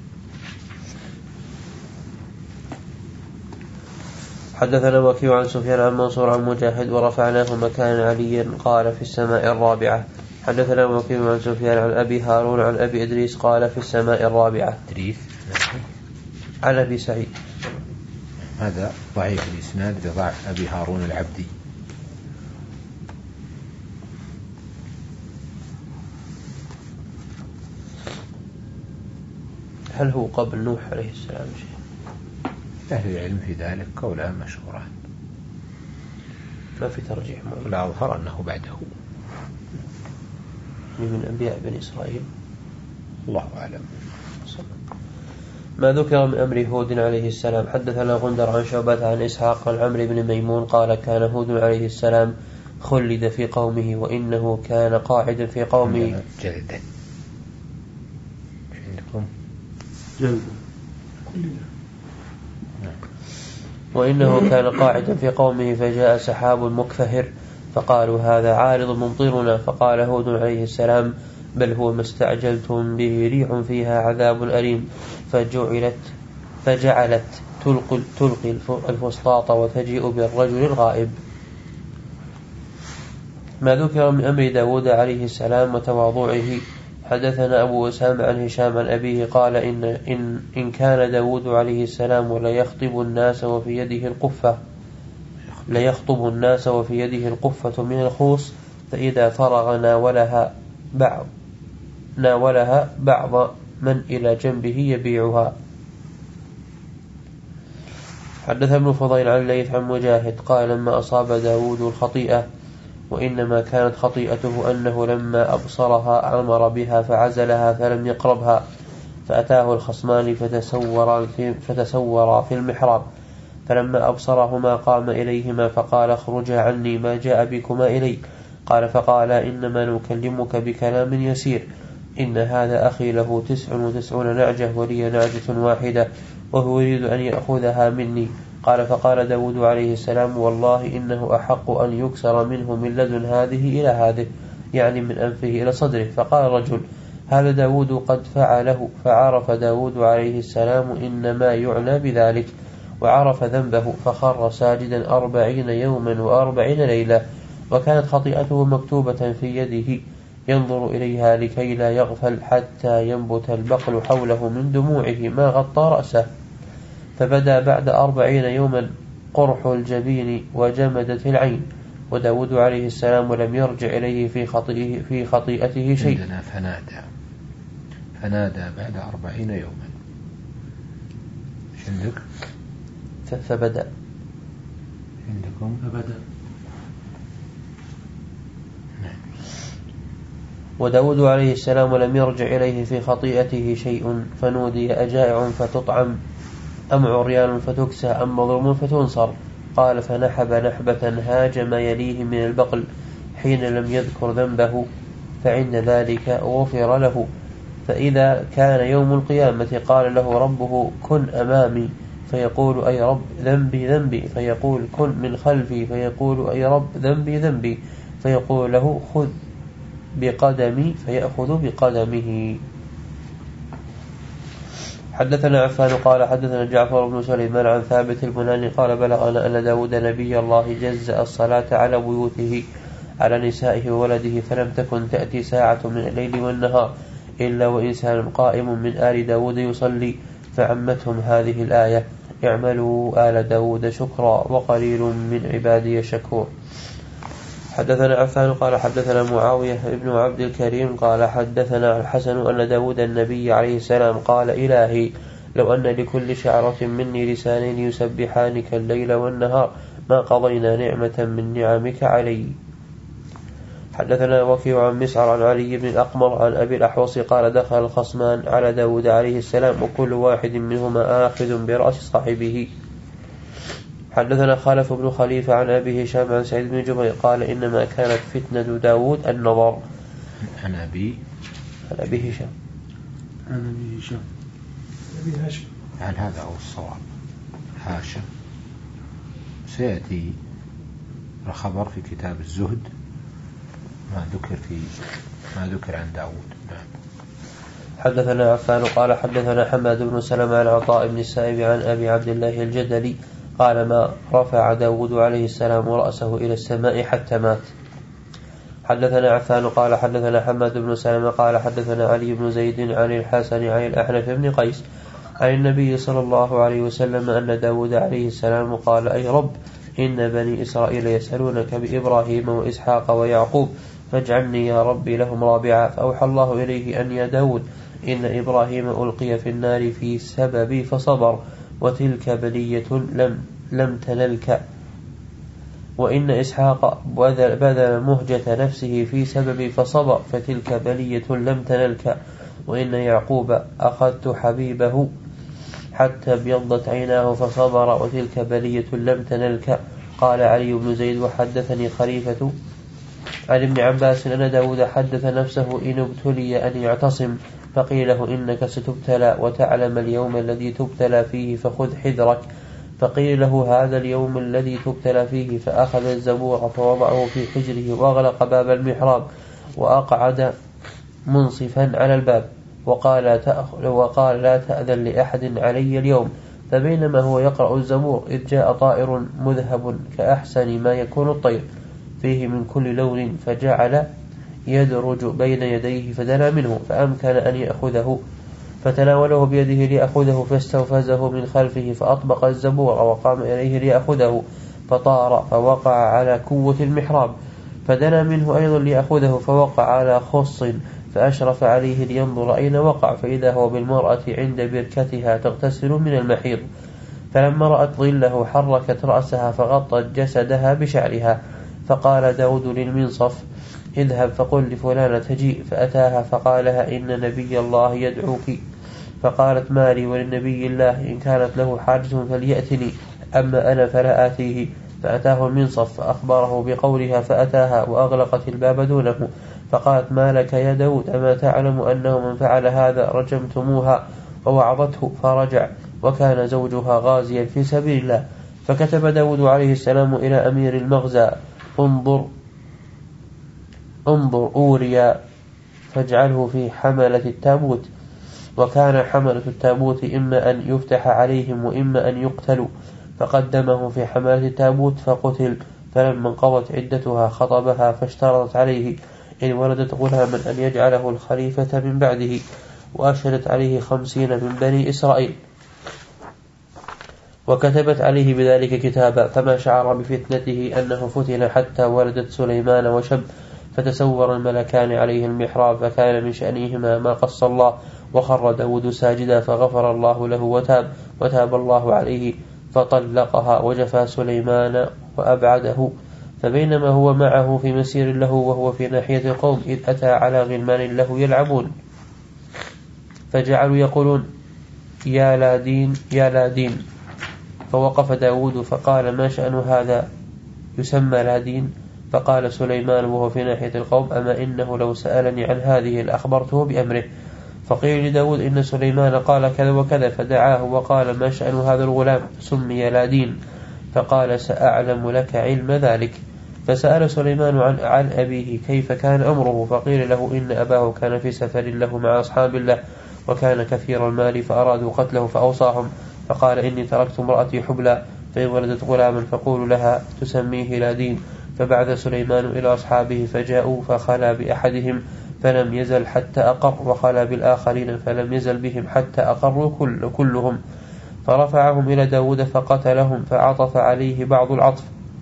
حدثنا وكيع عن سفيان عن منصور عن مجاهد ورفعناه مكانا عليا قال في السماء الرابعة. حدثنا وكيع عن سفيان عن أبي هارون عن أبي إدريس قال في السماء الرابعة. إدريس عن أبي سعيد. هذا ضعيف الإسناد بضعف أبي هارون العبدي. هل هو قبل نوح عليه السلام شيء؟ أهل العلم في ذلك قولان مشهوران، ما في ترجيح. لا أظهر أنه بعده من أنبياء بني إسرائيل، الله أعلم. ما ذكر من أمر هود عليه السلام. حدثنا غندر عن شعبة عن إسحاق عن عمرو بن ميمون قال كان هود عليه السلام خلد في قومه وإنه كان قاعدا في قومه جلدا عندكم جلدا وإنه كان قاعدا في قومه فجاء سحاب مكفهر فقالوا هذا عارض ممطرنا، فقال هود عليه السلام بل هو ما استعجلتم به ريح فيها عذاب أليم فجعلت فجعلت تلقي, تلقي الفسطاط وتجيء بالرجل الغائب. ما ذكر من أمر داود عليه السلام وتواضعه. حدثنا أبو أسامة عن هشام عن أبيه قال إن, إن, إن كان داود عليه السلام ولا يخطب الناس وفي يده القفة ليخطب الناس وفي يده القفة من الخوص، فإذا فرغ ناولها بعض ناولها بعض من إلى جنبه يبيعها. حدث ابن فضيل عن الليث عن مجاهد قال لما أصاب داود الخطيئة وإنما كانت خطيئته أنه لما أبصرها أمر بها فعزلها فلم يقربها، فأتاه الخصمان فتسورا في, فتسورا في المحراب، فلما أبصرهما قام إليهما فقال اخرجا عني ما جاء بكما إلي. قال فقال إنما نكلمك بكلام يسير، إن هذا أخي له تسع وتسعون نعجة ولي نعجة واحدة وهو يريد أن يأخذها مني، قال فقال داود عليه السلام والله إنه أحق أن يكسر منه من لدن هذه إلى هذه، يعني من أنفه إلى صدره. فقال رجل هذا داود قد فعله. فعرف داود عليه السلام إنما يعنى بذلك، وعرف ذنبه فخر ساجدا أربعين يوما وأربعين ليلة، وكانت خطيئته مكتوبة في يده ينظر إليها لكي لا يغفل حتى ينبت البقل حوله من دموعه ما غطى رأسه. فبدا بعد أربعين يوما قرح الجبين وجمدت العين، وداود عليه السلام ولم يرجع إليه في خطيئته, في خطيئته شيء. عندنا فنادى فنادى بعد أربعين يوما. عندك فبدا عندكم فبدا. وداود عليه السلام ولم يرجع إليه في خطيئته شيء. فنودي أجائع فتطعم أم عريان فتكسى أم مظلوم فتنصر. قال فنحب نحبة هاج ما يليه من البقل حين لم يذكر ذنبه، فعند ذلك غفر له. فإذا كان يوم القيامة قال له ربه كن أمامي، فيقول أي رب ذنبي ذنبي، فيقول كن من خلفي، فيقول أي رب ذنبي ذنبي، فيقول له خذ بقدمي، فيأخذ بقدمه. حدثنا عفان قال حدثنا جعفر بن سليمان عن ثابت البناني قال بلغنا أن داود نبي الله جزأ الصلاة على بيوته على نسائه وولده، فلم تكن تأتي ساعة من الليل والنهار إلا وإنسان قائم من آل داود يصلي، فعمتهم هذه الآية اعملوا آل داود شكرا وقليل من عبادي الشكور. حدثنا عفان قال حدثنا معاوية بن عبد الكريم قال حدثنا الحسن أن داود النبي عليه السلام قال إلهي لو أن لكل شعرة مني لسانين يسبحانك الليل والنهار ما قضينا نعمة من نعمك علي. حدثنا وكيع عن مسعر عن علي بن الأقمر عن أبي الأحوص قال دخل الخصمان على داود عليه السلام وكل واحد منهما آخذ برأس صاحبه. حدثنا خالف بن خليفة عن أبي هشام عن سعيد بن جبير قال إنما كانت فتنة داود النظر. عن أبي عن أبي هشام عن أبي هشام أبي هاشم عن هذا هو الصواب هاشم. سيأتي الخبر في كتاب الزهد ما ذكر في ما ذكر عن داود. نعم. حدثنا عفان قال حدثنا حماد بن سلمة عن عطاء بن السائب عن أبي عبد الله الجدلي قال ما رفع داود عليه السلام رأسه إلى السماء حتى مات. حدثنا عفان قال حدثنا حماد بن سلمة قال حدثنا علي بن زيد عن الحسن عن الأحنف بن قيس عن النبي صلى الله عليه وسلم أن داود عليه السلام قال أي رب إن بني إسرائيل يسألونك بإبراهيم وإسحاق ويعقوب فاجعلني يا ربي لهم رابعا. فأوحى الله إليه أن يا داود إن إبراهيم ألقي في النار في سبب فصبر وتلك بلية لم, لم تنلك، وإن إسحاق بذل مهجة نفسه في سبب فصبر فتلك بلية لم تنلك، وإن يعقوب أخذت حبيبه حتى ابيضت عيناه فصبر وتلك بلية لم تنلك. قال علي بن زيد وحدثني خليفة عن ابن عباس أن داود حدث نفسه إن ابتلي أن يعتصم فقيل له إنك ستبتلى وتعلم اليوم الذي تبتلى فيه فخذ حذرك، فقيل له هذا اليوم الذي تبتلى فيه، فأخذ الزبور فوضعه في حجره وأغلق باب المحراب وأقعد منصفا على الباب وقال لا, وقال لا تأذن لأحد علي اليوم. فبينما هو يقرأ الزبور إذ جاء طائر مذهب كأحسن ما يكون الطير فيه من كل لون فجعل يدرج بين يديه فدنا منه فأمكن أن يأخذه فتناوله بيده ليأخذه فاستوفزه من خلفه فأطبق الزبور وقام إليه ليأخذه فطار فوقع على كوة المحراب فدنا منه أيضا ليأخذه فوقع على خص فأشرف عليه لينظر أين وقع فإذا هو بالمرأة عند بركتها تغتسل من المحيض، فلما رأت ظله حركت رأسها فغطت جسدها بشعرها. فقال داود للمنصف اذهب فقل لفلانة تجيء، فأتاها فقالها إن نبي الله يدعوك. فقالت مالي ولنبي الله إن كانت له حاجة فليأتني أما أنا فلا آتيه. فأتاه المنصف فأخبره بقولها فأتاها وأغلقت الباب دونه. فقالت ما لك يا داود أما تعلم أنه من فعل هذا رجمتموها، ووعظته فرجع وكان زوجها غازيا في سبيل الله. فكتب داود عليه السلام إلى أمير المغزى: انظر انظر أوريا فاجعله في حملة التابوت. وكان حملة التابوت إما أن يفتح عليهم وإما أن يقتلوا، فقدمه في حملة التابوت فقتل. فلما انقضت عدتها خطبها فاشترطت عليه إن ولدت غلاما أن يجعله الخليفة من بعده، وأشهدت عليه خمسين من بني إسرائيل، وكتبت عليه بذلك كتابا. فما شعر بفتنته أنه فتن حتى ولدت سليمان وشب، فتسور الملكان عليه المحراب، فكان من شأنهما ما قص الله، وخر داود ساجدا فغفر الله له وتاب وتاب الله عليه فطلقها وجفى سليمان وأبعده. فبينما هو معه في مسير له وهو في ناحية قوم إذ أتى على غلمان له يلعبون، فجعلوا يقولون: يا لا دين يا لا دين. فوقف داود فقال: ما شأن هذا يسمى لا دين؟ فقال سليمان وهو في ناحية القوم: أما إنه لو سألني عن هذه لأخبرته بأمره. فقيل لداود إن سليمان قال كذا وكذا، فدعاه وقال: ما شأن هذا الغلام سمي لا دين؟ فقال: سأعلم لك علم ذلك. فسأل سليمان عن, عن أبيه كيف كان أمره، فقيل له إن أباه كان في سفر له مع أصحاب الله، وكان كثير المال فأرادوا قتله فأوصاهم، فقال: إني تركت امرأتي حبلى، فإن ولدت غلاما فقولوا لها تسميه لا دين. فبعث سليمان إلى أصحابه فجاءوا فخلا بأحدهم فلم يزل حتى أقر، وخلا بالآخرين فلم يزل بهم حتى أقروا كل كلهم، فرفعهم إلى داود فقتلهم، فعطف عليه بعض العطف.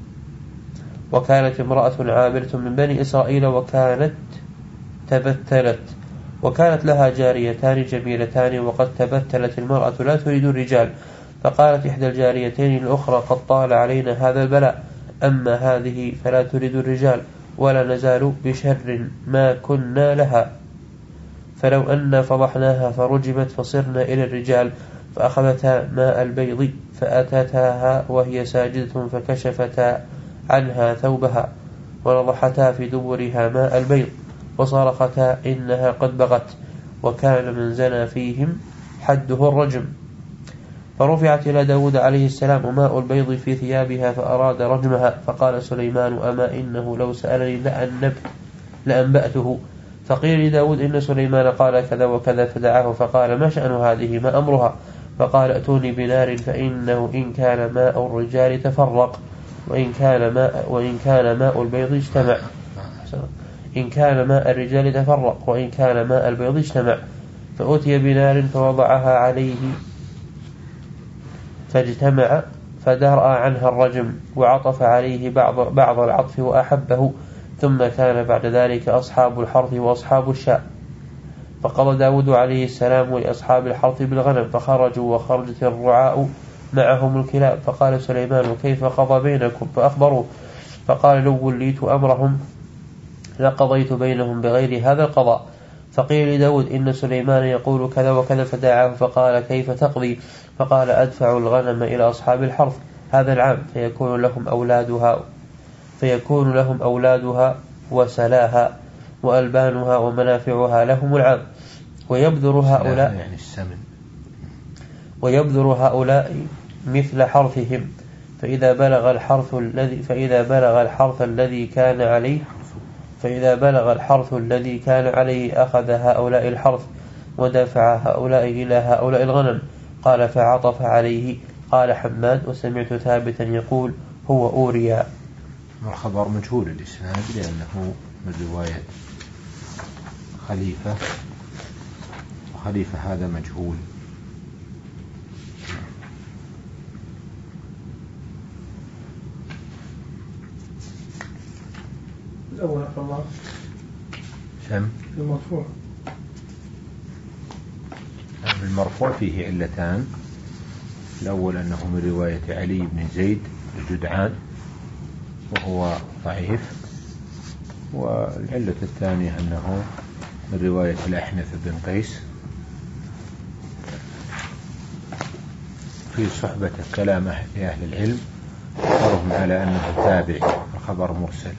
وكانت امرأة عاملة من بني إسرائيل وكانت تبتلت، وكانت لها جاريتان جميلتان، وقد تبتلت المرأة لا تريد الرجال، فقالت إحدى الجاريتين الأخرى: قد طال علينا هذا البلاء، أما هذه فلا تريد الرجال، ولا نزال بشر ما كنا لها، فلو أن فضحناها فرجمت فصرنا إلى الرجال. فأخذتا ماء البيض فأتتاها وهي ساجدة فكشفتا عنها ثوبها، ونضحتا في دبرها ماء البيض، وصرختا إنها قد بغت، وكان من زنى فيهم حده الرجم. فرفعت إلى داود عليه السلام ماء البيض في ثيابها فأراد رجمها، فقال سليمان: أما إنه لو سألني لأنبت لأنبأته. فقيل لداود إن سليمان قال كذا وكذا، فدعاه فقال: ما شأن هذه؟ ما أمرها؟ فقال: ائتوني بنار، فإنه إن كان ماء الرجال تفرق، وإن كان ماء وإن كان ماء البيض اجتمع. إن كان ماء الرجال تفرق وإن كان ماء البيض اجتمع. فأتي بنار فوضعها عليه فاجتمع، فدرأ عنها الرجم، وعطف عليه بعض, بعض العطف وأحبه. ثم كان بعد ذلك أصحاب الحرث وأصحاب الشاء. فقضى داود عليه السلام لأصحاب الحرث بالغنم، فخرجوا وخرجت الرعاء معهم الكلاب. فقال سليمان: كيف قضى بينكم؟ فأخبروه، فقال: لو وليت أمرهم لقضيت بينهم بغير هذا القضاء. فقيل لداود إن سليمان يقول كذا وكذا، فدعاه فقال: كيف تقضي؟ فقال: أدفع الغنم إلى أصحاب الحرث هذا العام، فيكون لهم أولادها فيكون لهم أولادها وسلاها وألبانها ومنافعها لهم العام، ويبذر هؤلاء يعني السمن ويبذر هؤلاء مثل حرثهم، فإذا بلغ الحرث الذي فإذا بلغ الحرث الذي كان عليه فإذا بلغ الحرث الذي كان عليه أخذ هؤلاء الحرث ودفع هؤلاء إلى هؤلاء الغنم. قال: فعطف عليه. قال حماد: وسمعت ثابتا يقول: هو أوريا. الخبر مجهول الإسناد لأنه من رواية خليفة، وخليفة هذا مجهول. الأول في الله سم المرفوع. المرفوع فيه علتان: الأول أنه من رواية علي بن زيد الجدعان وهو ضعيف، والعلة الثانية أنه من رواية الأحنف بن قيس في صحبة كلام أهل العلم أكثرهم على أنه تابع، الخبر مرسل.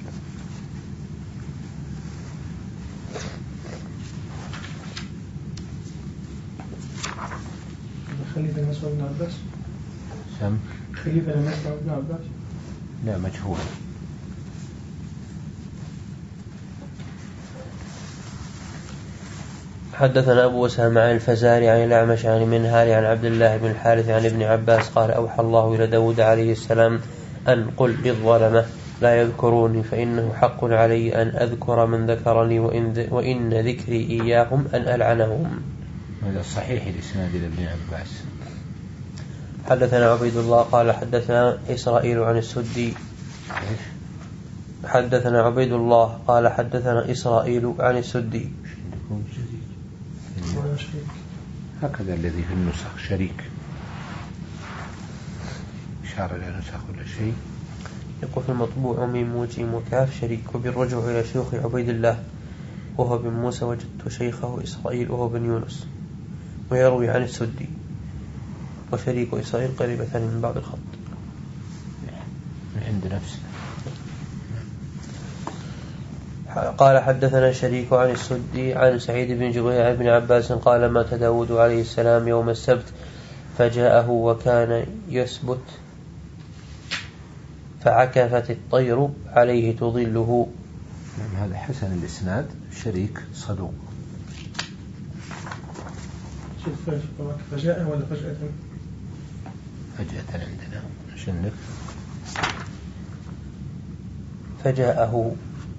خليفة الناس والنار بس سم خليفة لم يسمع ابن عباس؟ لا مجهول. حدثنا أبو أسامة عن الفزاري عن الأعمش عن منهال عن عبد الله بن الحارث عن ابن عباس قال أوحى الله إلى داود عليه السلام أن قل للظلمة لا يذكروني فإنه حق علي أن أذكر من ذكرني وإن, وإن ذكري إياهم أن ألعنهم. هذا صحيح الإسناد إلى ابن عباس. حدثنا عبيد الله قال حدثنا إسرائيل عن السدي. حدثنا عبيد الله قال حدثنا إسرائيل عن السدي. هكذا الذي في النسخ شريك إشارة إلى نسخ ولا شيء. يقول في المطبوع ميم وجيم وكاف شريك. وبالرجوع إلى شيوخ عبيد الله وهو بن موسى وجدت شيخه إسرائيل وهو بن يونس ويروي عن السدي وشريك إسرائيل قريبة من بعض الخط من عند نفسه. قال حدثنا شريك عن السدي عن سعيد بن جبير عن ابن عباس قال مات داود عليه السلام يوم السبت فجاءه وكان يسبت فعكفت الطير عليه تظله. نعم هذا حسن الإسناد. شريك صدوق. فجاء ولا فجأة؟ فجأة عندنا عشان فجاءه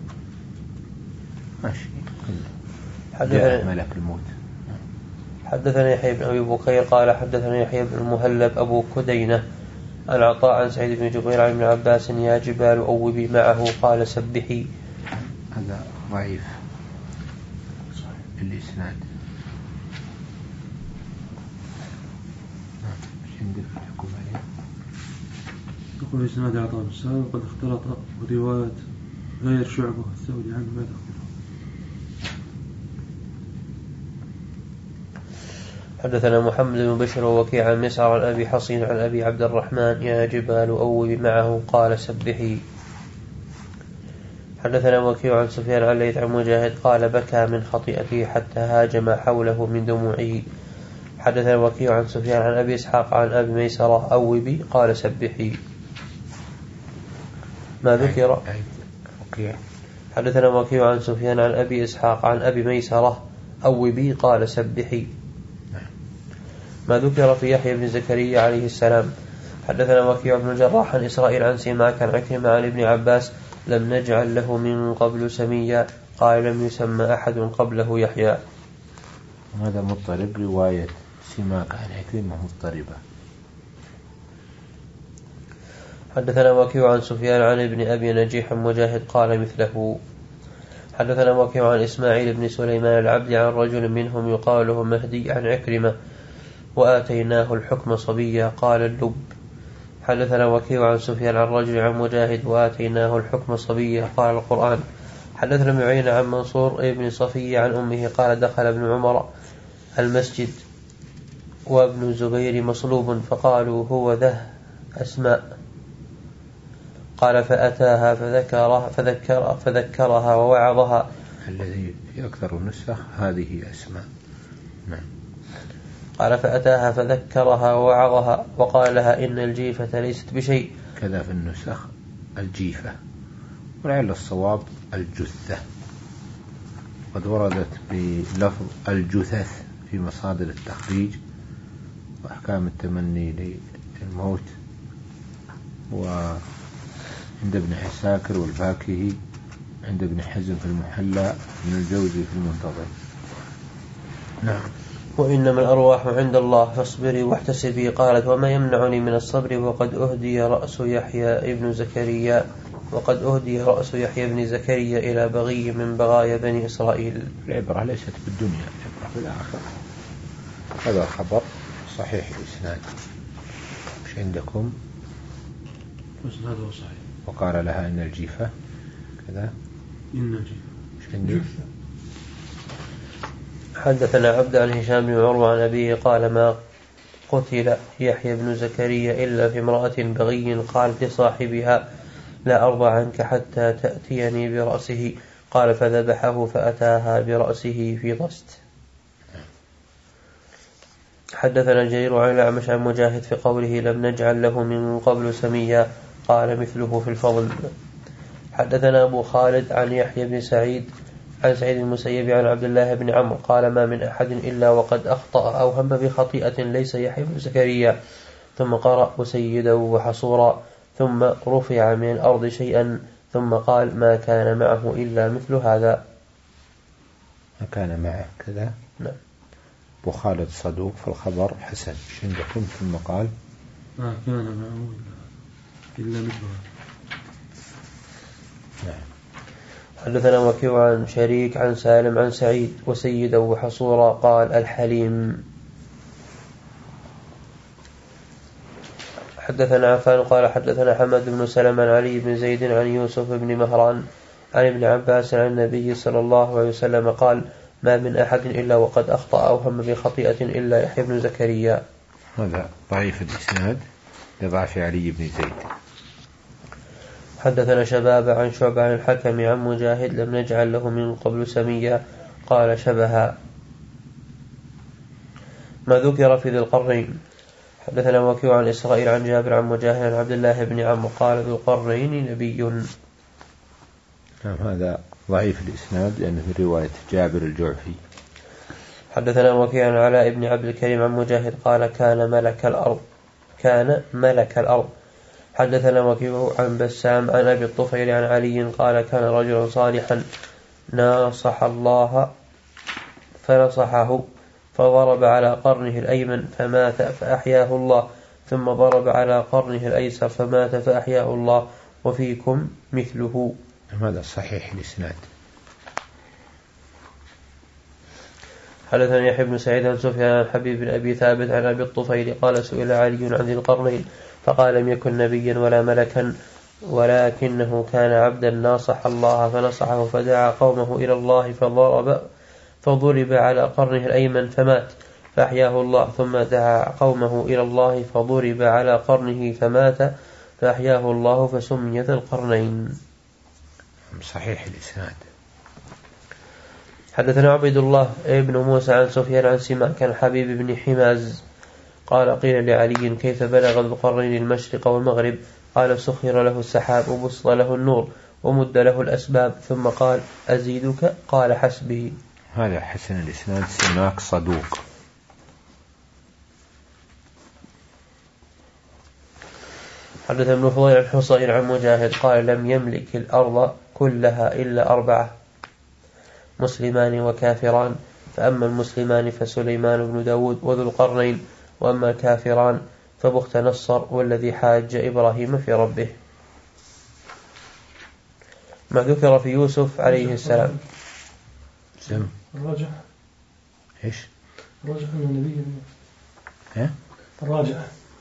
ماشي. حدثنا ملك الموت. حدثنا يحيى بن أبي بكير قال حدثنا يحيى بن المهلب أبو كدينة عن عطاء عن سعيد بن جبير عن ابن عباس يا جبال أوبي معه قال سبحي. هذا ضعيف الإسناد. يقول إسناد عطاء السابق قد اختلط رواية غير شعبه الثوري عنه ما تخبره. حدثنا محمد بن بشر ووكيع عن مسعر عن أبي حصين عن أبي عبد الرحمن يا جبال أوبي معه قال سبحي. حدثنا وكيع عن سفيان عن ليث عن مجاهد قال بكى من خطيئته حتى هاجم حوله من دموعه. حدثنا وكيع عن سفيان عن أبي إسحاق عن أبي ميسرة أوبي قال سبحي. ما ذكر. حدثنا وكيع عن سفيان عن أبي إسحاق عن أبي ميسرة أوبي قال سبحي. ما ذكر في يحيى بن زكريا عليه السلام. حدثنا وكيع بن الجراح عن إسرائيل عن سماك عن عكرمة عن ابن عباس لم نجعل له من قبل سميا قال لم يسمى أحد قبله يحيى. هذا مضطرب. رواية سماك عن عكرمة مضطربة. حدثنا وكيع عن سفيان عن ابن أبي نجيح مجاهد قال مثله. حدثنا وكيع عن إسماعيل بن سليمان العبد عن رجل منهم يقال له مهدي عن عكرمة وآتيناه الحكم صبيا قال اللب. حدثنا وكيع عن سفيان عن رجل عن مجاهد وآتيناه الحكم صبيا قال القرآن. حدثنا معين عن منصور ابن صفي عن أمه قال دخل ابن عمر المسجد وابن الزبير مصلوب فقالوا هو ذه أسماء قال فأتاها فذكر فذكر فذكرها ووعظها. الذي في أكثر النسخ هذه أسماء. نعم. قال فأتاها فذكرها ووعظها وقال لها إن الجيفة ليست بشيء. كذا في النسخ الجيفة ولعل الصواب الجثة. قد وردت بلفظ الجثث في مصادر التخريج وأحكام التمني للموت وعند ابن حساكر والفاكهي عند ابن حزم في المحلى من الجوزي في المنتظر. نعم. وإنما الأرواح عند الله فاصبري واحتسبي. قالت وما يمنعني من الصبر وقد أهدي رأس يحيى ابن زكريا وقد أهدي رأس يحيى بن زكريا إلى بغي من بغايا بني إسرائيل. العبرة ليست بالدنيا، العبرة في الآخرة. هذا الخبر صحيح الإسناد. مش عندكم؟ إسناده صحيح. وقال لها إن الجيفة كذا إن الجيفة مش عندك؟ حدثنا عبد عن هشام بن عروة عن أبيه قال ما قتل يحيى بن زكريا إلا في امرأة بغي قالت لصاحبها لا أرضى عنك حتى تأتيني برأسه قال فذبحه فأتاها برأسه في ضست. حدثنا جرير عن الأعمش عن مجاهد في قوله لم نجعل له من قبل سميا قال مثله في الفضل. حدثنا أبو خالد عن يحيى بن سعيد عن سعيد المسيب عن عبد الله بن عمرو قال ما من أحد إلا وقد أخطأ أو هم بخطيئة ليس يحيى بن زكريا ثم قرأ وسيدا وحصورا ثم رفع من الأرض شيئا ثم قال ما كان معه إلا مثل هذا. ما كان معه كذا. نعم. أبو خالد صدوق فالخبر حسن عندكم. ثم قال ما كان معه إلا مثل هذا. نعم. حدثنا وكيع عن شريك عن سالم عن سعيد وسيدا وحصورا قال الحليم. حدثنا عفان قال حدثنا حمد بن سلمة عن علي بن زيد عن يوسف بن مهران عن ابن عباس عن النبي صلى الله عليه وسلم قال ما من أحد إلا وقد أخطأ أو هم بخطيئة إلا يحيى بن زكريا. هذا ضعيف الإسناد لضعف علي بن زيد. حدثنا شباب عن شعبة عن الحكم عن مجاهد لم نجعل له من قبل سميا قال شبها ما ذكر في ذي القرنين. حدثنا وكيع عن إسرائيل عن جابر عن مجاهد عن عبد الله بن عمرو قال ذو القرنين نبي. نعم. هذا ضعيف الإسناد لأنه في رواية جابر الجعفي. حدثنا وكيع عن علاء بن عبد الكريم عن مجاهد قال كان ملك الأرض كان ملك الأرض. حدثنا وكيع عن بسام عن أبي الطفيل عن علي قال كان رجل صالحا ناصح الله فنصحه فضرب على قرنه الأيمن فمات فأحياه الله ثم ضرب على قرنه الأيسر فمات فأحياه الله وفيكم مثله. هذا صحيح الإسناد. حدثنا يحيى بن سعيد عن سفيان عن حبيب بن أبي ثابت عن أبي الطفيل قال سئل علي عن ذي القرنين فقال لم يكن نبيا ولا ملكا ولكنه كان عبدا ناصح الله فنصحه فدعا قومه إلى الله فضرب فضرب على قرنه الأيمن فمات فأحياه الله ثم دعا قومه إلى الله فضرب على قرنه فمات فأحياه الله فسمي ذا القرنين. صحيح الإسناد. حدثنا عبيد الله ابن موسى عن سفيان عن سماك عن حبيب بن حماز قال قيل لعلي كيف بلغ ذو القرنين المشرق والمغرب قال سخر له السحاب وبسط له النور ومد له الأسباب ثم قال أزيدك قال حسبه. هذا حسن الإسناد. سماك صدوق. حدث ابن فضيل عن حصين عن مجاهد قال لم يملك الأرض كلها إلا أربعة مسلمان وكافران فأما المسلمان فسليمان بن داود وذو القرنين وأما الكافران فبخت نصر والذي حاج إبراهيم في ربه. ما ذكر في يوسف عليه السلام. سم الراجح إيش؟ الراجح أنه نبي. ها؟ الراجح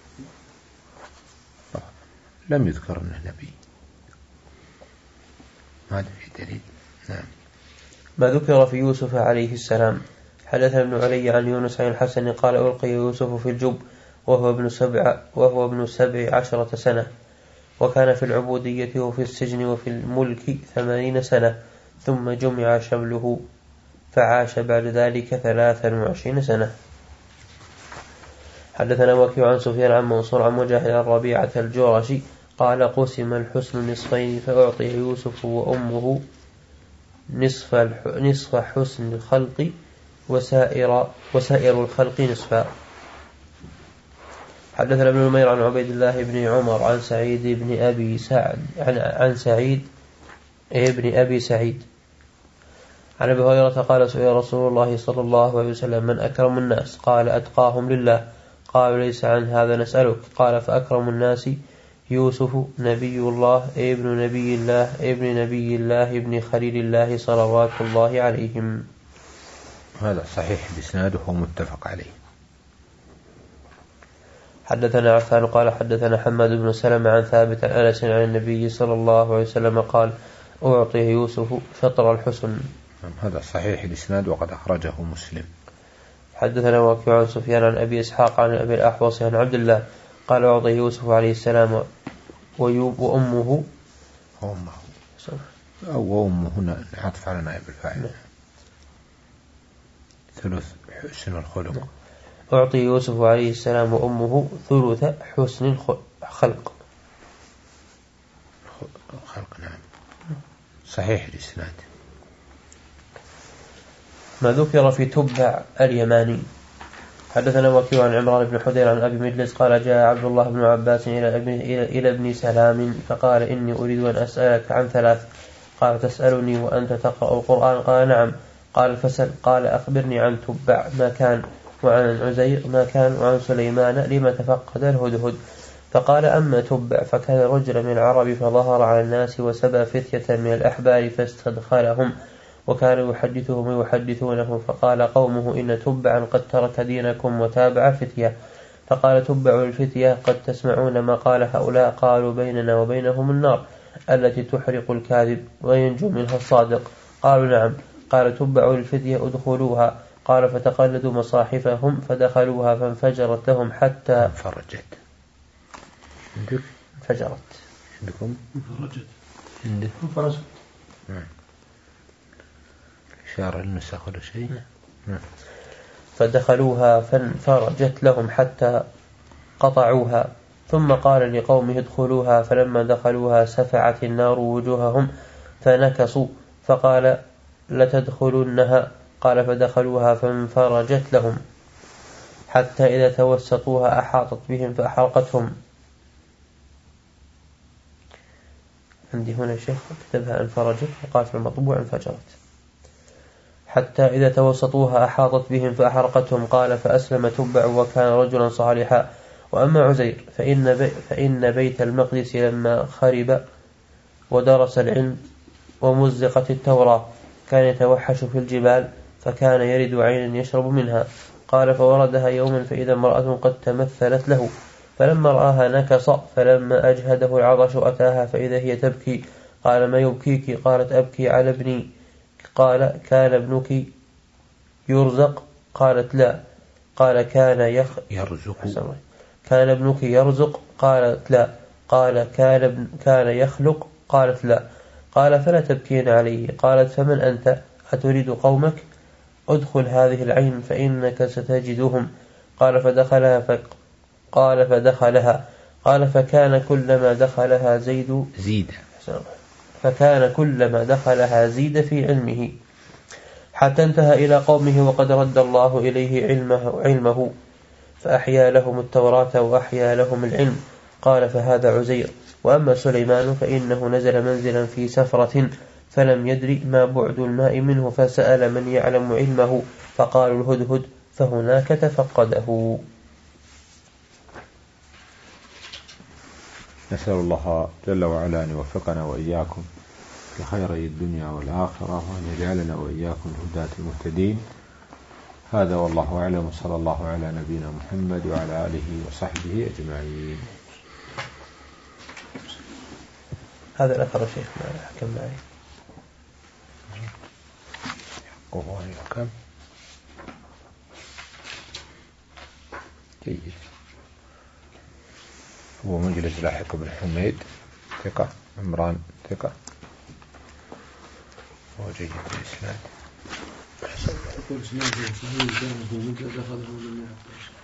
لم يذكر أنه نبي. هذا في دليل. نعم. ما ذكر في يوسف عليه السلام. حدثنا ابن علي عن يونس عن الحسن قال ألقي يوسف في الجب وهو ابن سبع وهو ابن سبع عشرة سنة وكان في العبودية وفي السجن وفي الملك ثمانين سنة ثم جمع شمله فعاش بعد ذلك ثلاثا وعشرين سنة. حدثنا وكيع عن سفيان عن منصور عن مجاهد عن ربيعة الجرشي قال قسم الحسن نصفين فأعطي يوسف وأمه نصف نصف حسن الخلق وسائر وسائر الخلق نصفا. حدثنا ابن نمير عن عبيد الله بن عمر عن سعيد بن أبي سعد عن, عن سعيد ابن أبي سعيد عن أبي هريرة قال سئل رسول الله صلى الله عليه وسلم من أكرم الناس قال أتقاهم لله قالوا ليس عن هذا نسألك قال فأكرم الناس يوسف نبي الله ابن نبي الله ابن نبي الله ابن خليل الله صلوات الله عليهم. هذا صحيح الإسناد وهو متفق عليه. حدثنا عفان قال حدثنا حماد بن سلمة عن ثابت عن أنس عن النبي صلى الله عليه وسلم قال أعطي يوسف شطر الحسن. هذا صحيح الإسناد وقد أخرجه مسلم. حدثنا وكيع عن سفيان عن أبي إسحاق عن أبي الأحوص عن عبد الله قال أعطي يوسف عليه السلام وأمه وأمه أو أمه هنا عطف على نائب الفاعل. ثلث حسن الخلق. أعطي يوسف عليه السلام وأمه ثلث حسن الخلق. خلق نعم صحيح الإسناد. ما ذكر في تبع اليماني. حدثنا وكيع عن عمران بن حدير عن أبي مجلس قال جاء عبد الله بن عباس إلى ابن, إلى, إلى ابن سلام فقال إني أريد أن أسألك عن ثلاث. قال تسألني وأنت تقرأ القرآن؟ قال نعم. قال فسل. قال أخبرني عن تبع ما كان، وعن عزير ما كان، وعن سليمان لما تفقد الهدهد. فقال أما تبع فكان رجلا من العرب فظهر على الناس وسبى فتية من الأحبار فاستدخلهم وكان يحدثهم ويحدثونه. فقال قومه إن تبعا قد ترك دينكم وتابع فتية. فقال تبع الفتية قد تسمعون ما قال هؤلاء؟ قالوا بيننا وبينهم النار التي تحرق الكاذب وينجو منها الصادق. قالوا نعم. قال تبع الفتية ادخلوها. قال فتقلدوا مصاحفهم فدخلوها فانفجرت لهم حتى انفرجت. انفجرت عندكم انفرجت انفرجت نعم إشارة للنسخ ولا شيء. نعم. فدخلوها فانفرجت لهم حتى قطعوها. ثم قال لقومه ادخلوها. فلما دخلوها سفعت النار وجوههم فنكصوا. فقال لتدخلنها. قال فدخلوها فانفرجت لهم حتى إذا توسطوها أحاطت بهم فأحرقتهم. عندي هنا شيخ كتبها انفرجت وقال في المطبوع انفجرت. حتى إذا توسطوها أحاطت بهم فأحرقتهم. قال فأسلم تبع وكان رجلا صالحا. وأما عزير فإن, بي فإن بيت المقدس لما خرب ودرس العلم ومزقت التوراة كان يتوحش في الجبال فكان يرد عينا يشرب منها. قال فوردها يوما فإذا امرأة قد تمثلت له فلما رآها نكص. فلما أجهده العطش أتاها فإذا هي تبكي. قال ما يبكيك؟ قالت أبكي على ابني. قال كان ابنك يرزق؟ قالت لا. قال كان يخ يرزق كان ابنك يرزق؟ قالت لا. قال كان, ابن كان يخلق؟ قالت لا. قال فلا تبكين عليه. قالت فمن أنت؟ أتريد قومك؟ أدخل هذه العين فإنك ستجدهم. قال فدخلها فق قال فدخلها. قال فكان كلما دخلها زيد زيد فكان كلما دخلها زيد في علمه حتى انتهى إلى قومه وقد رد الله إليه علمه, علمه فأحيا لهم التوراة وأحيا لهم العلم. قال فهذا عزير. وأما سليمان فإنه نزل منزلا في سفرة فلم يدري ما بعد الماء منه فسأل من يعلم علمه فقالوا الهدهد فهناك تفقده. نسأل الله جل وعلا أن يوفقنا وإياكم لخيري الدنيا والآخرة وأن يجعلنا وإياكم الهداة المهتدين. هذا والله أعلم. صلى الله على نبينا محمد وعلى آله وصحبه أجمعين. هذا الأثر شيخ ما حكم معي حقه أن يحكم. جيد. هو مجلس لاحق بن حميد ثقة. عمران ثقة. هو جيد الإسناد. يقول اسناده صحيح دخله من ابن عباس.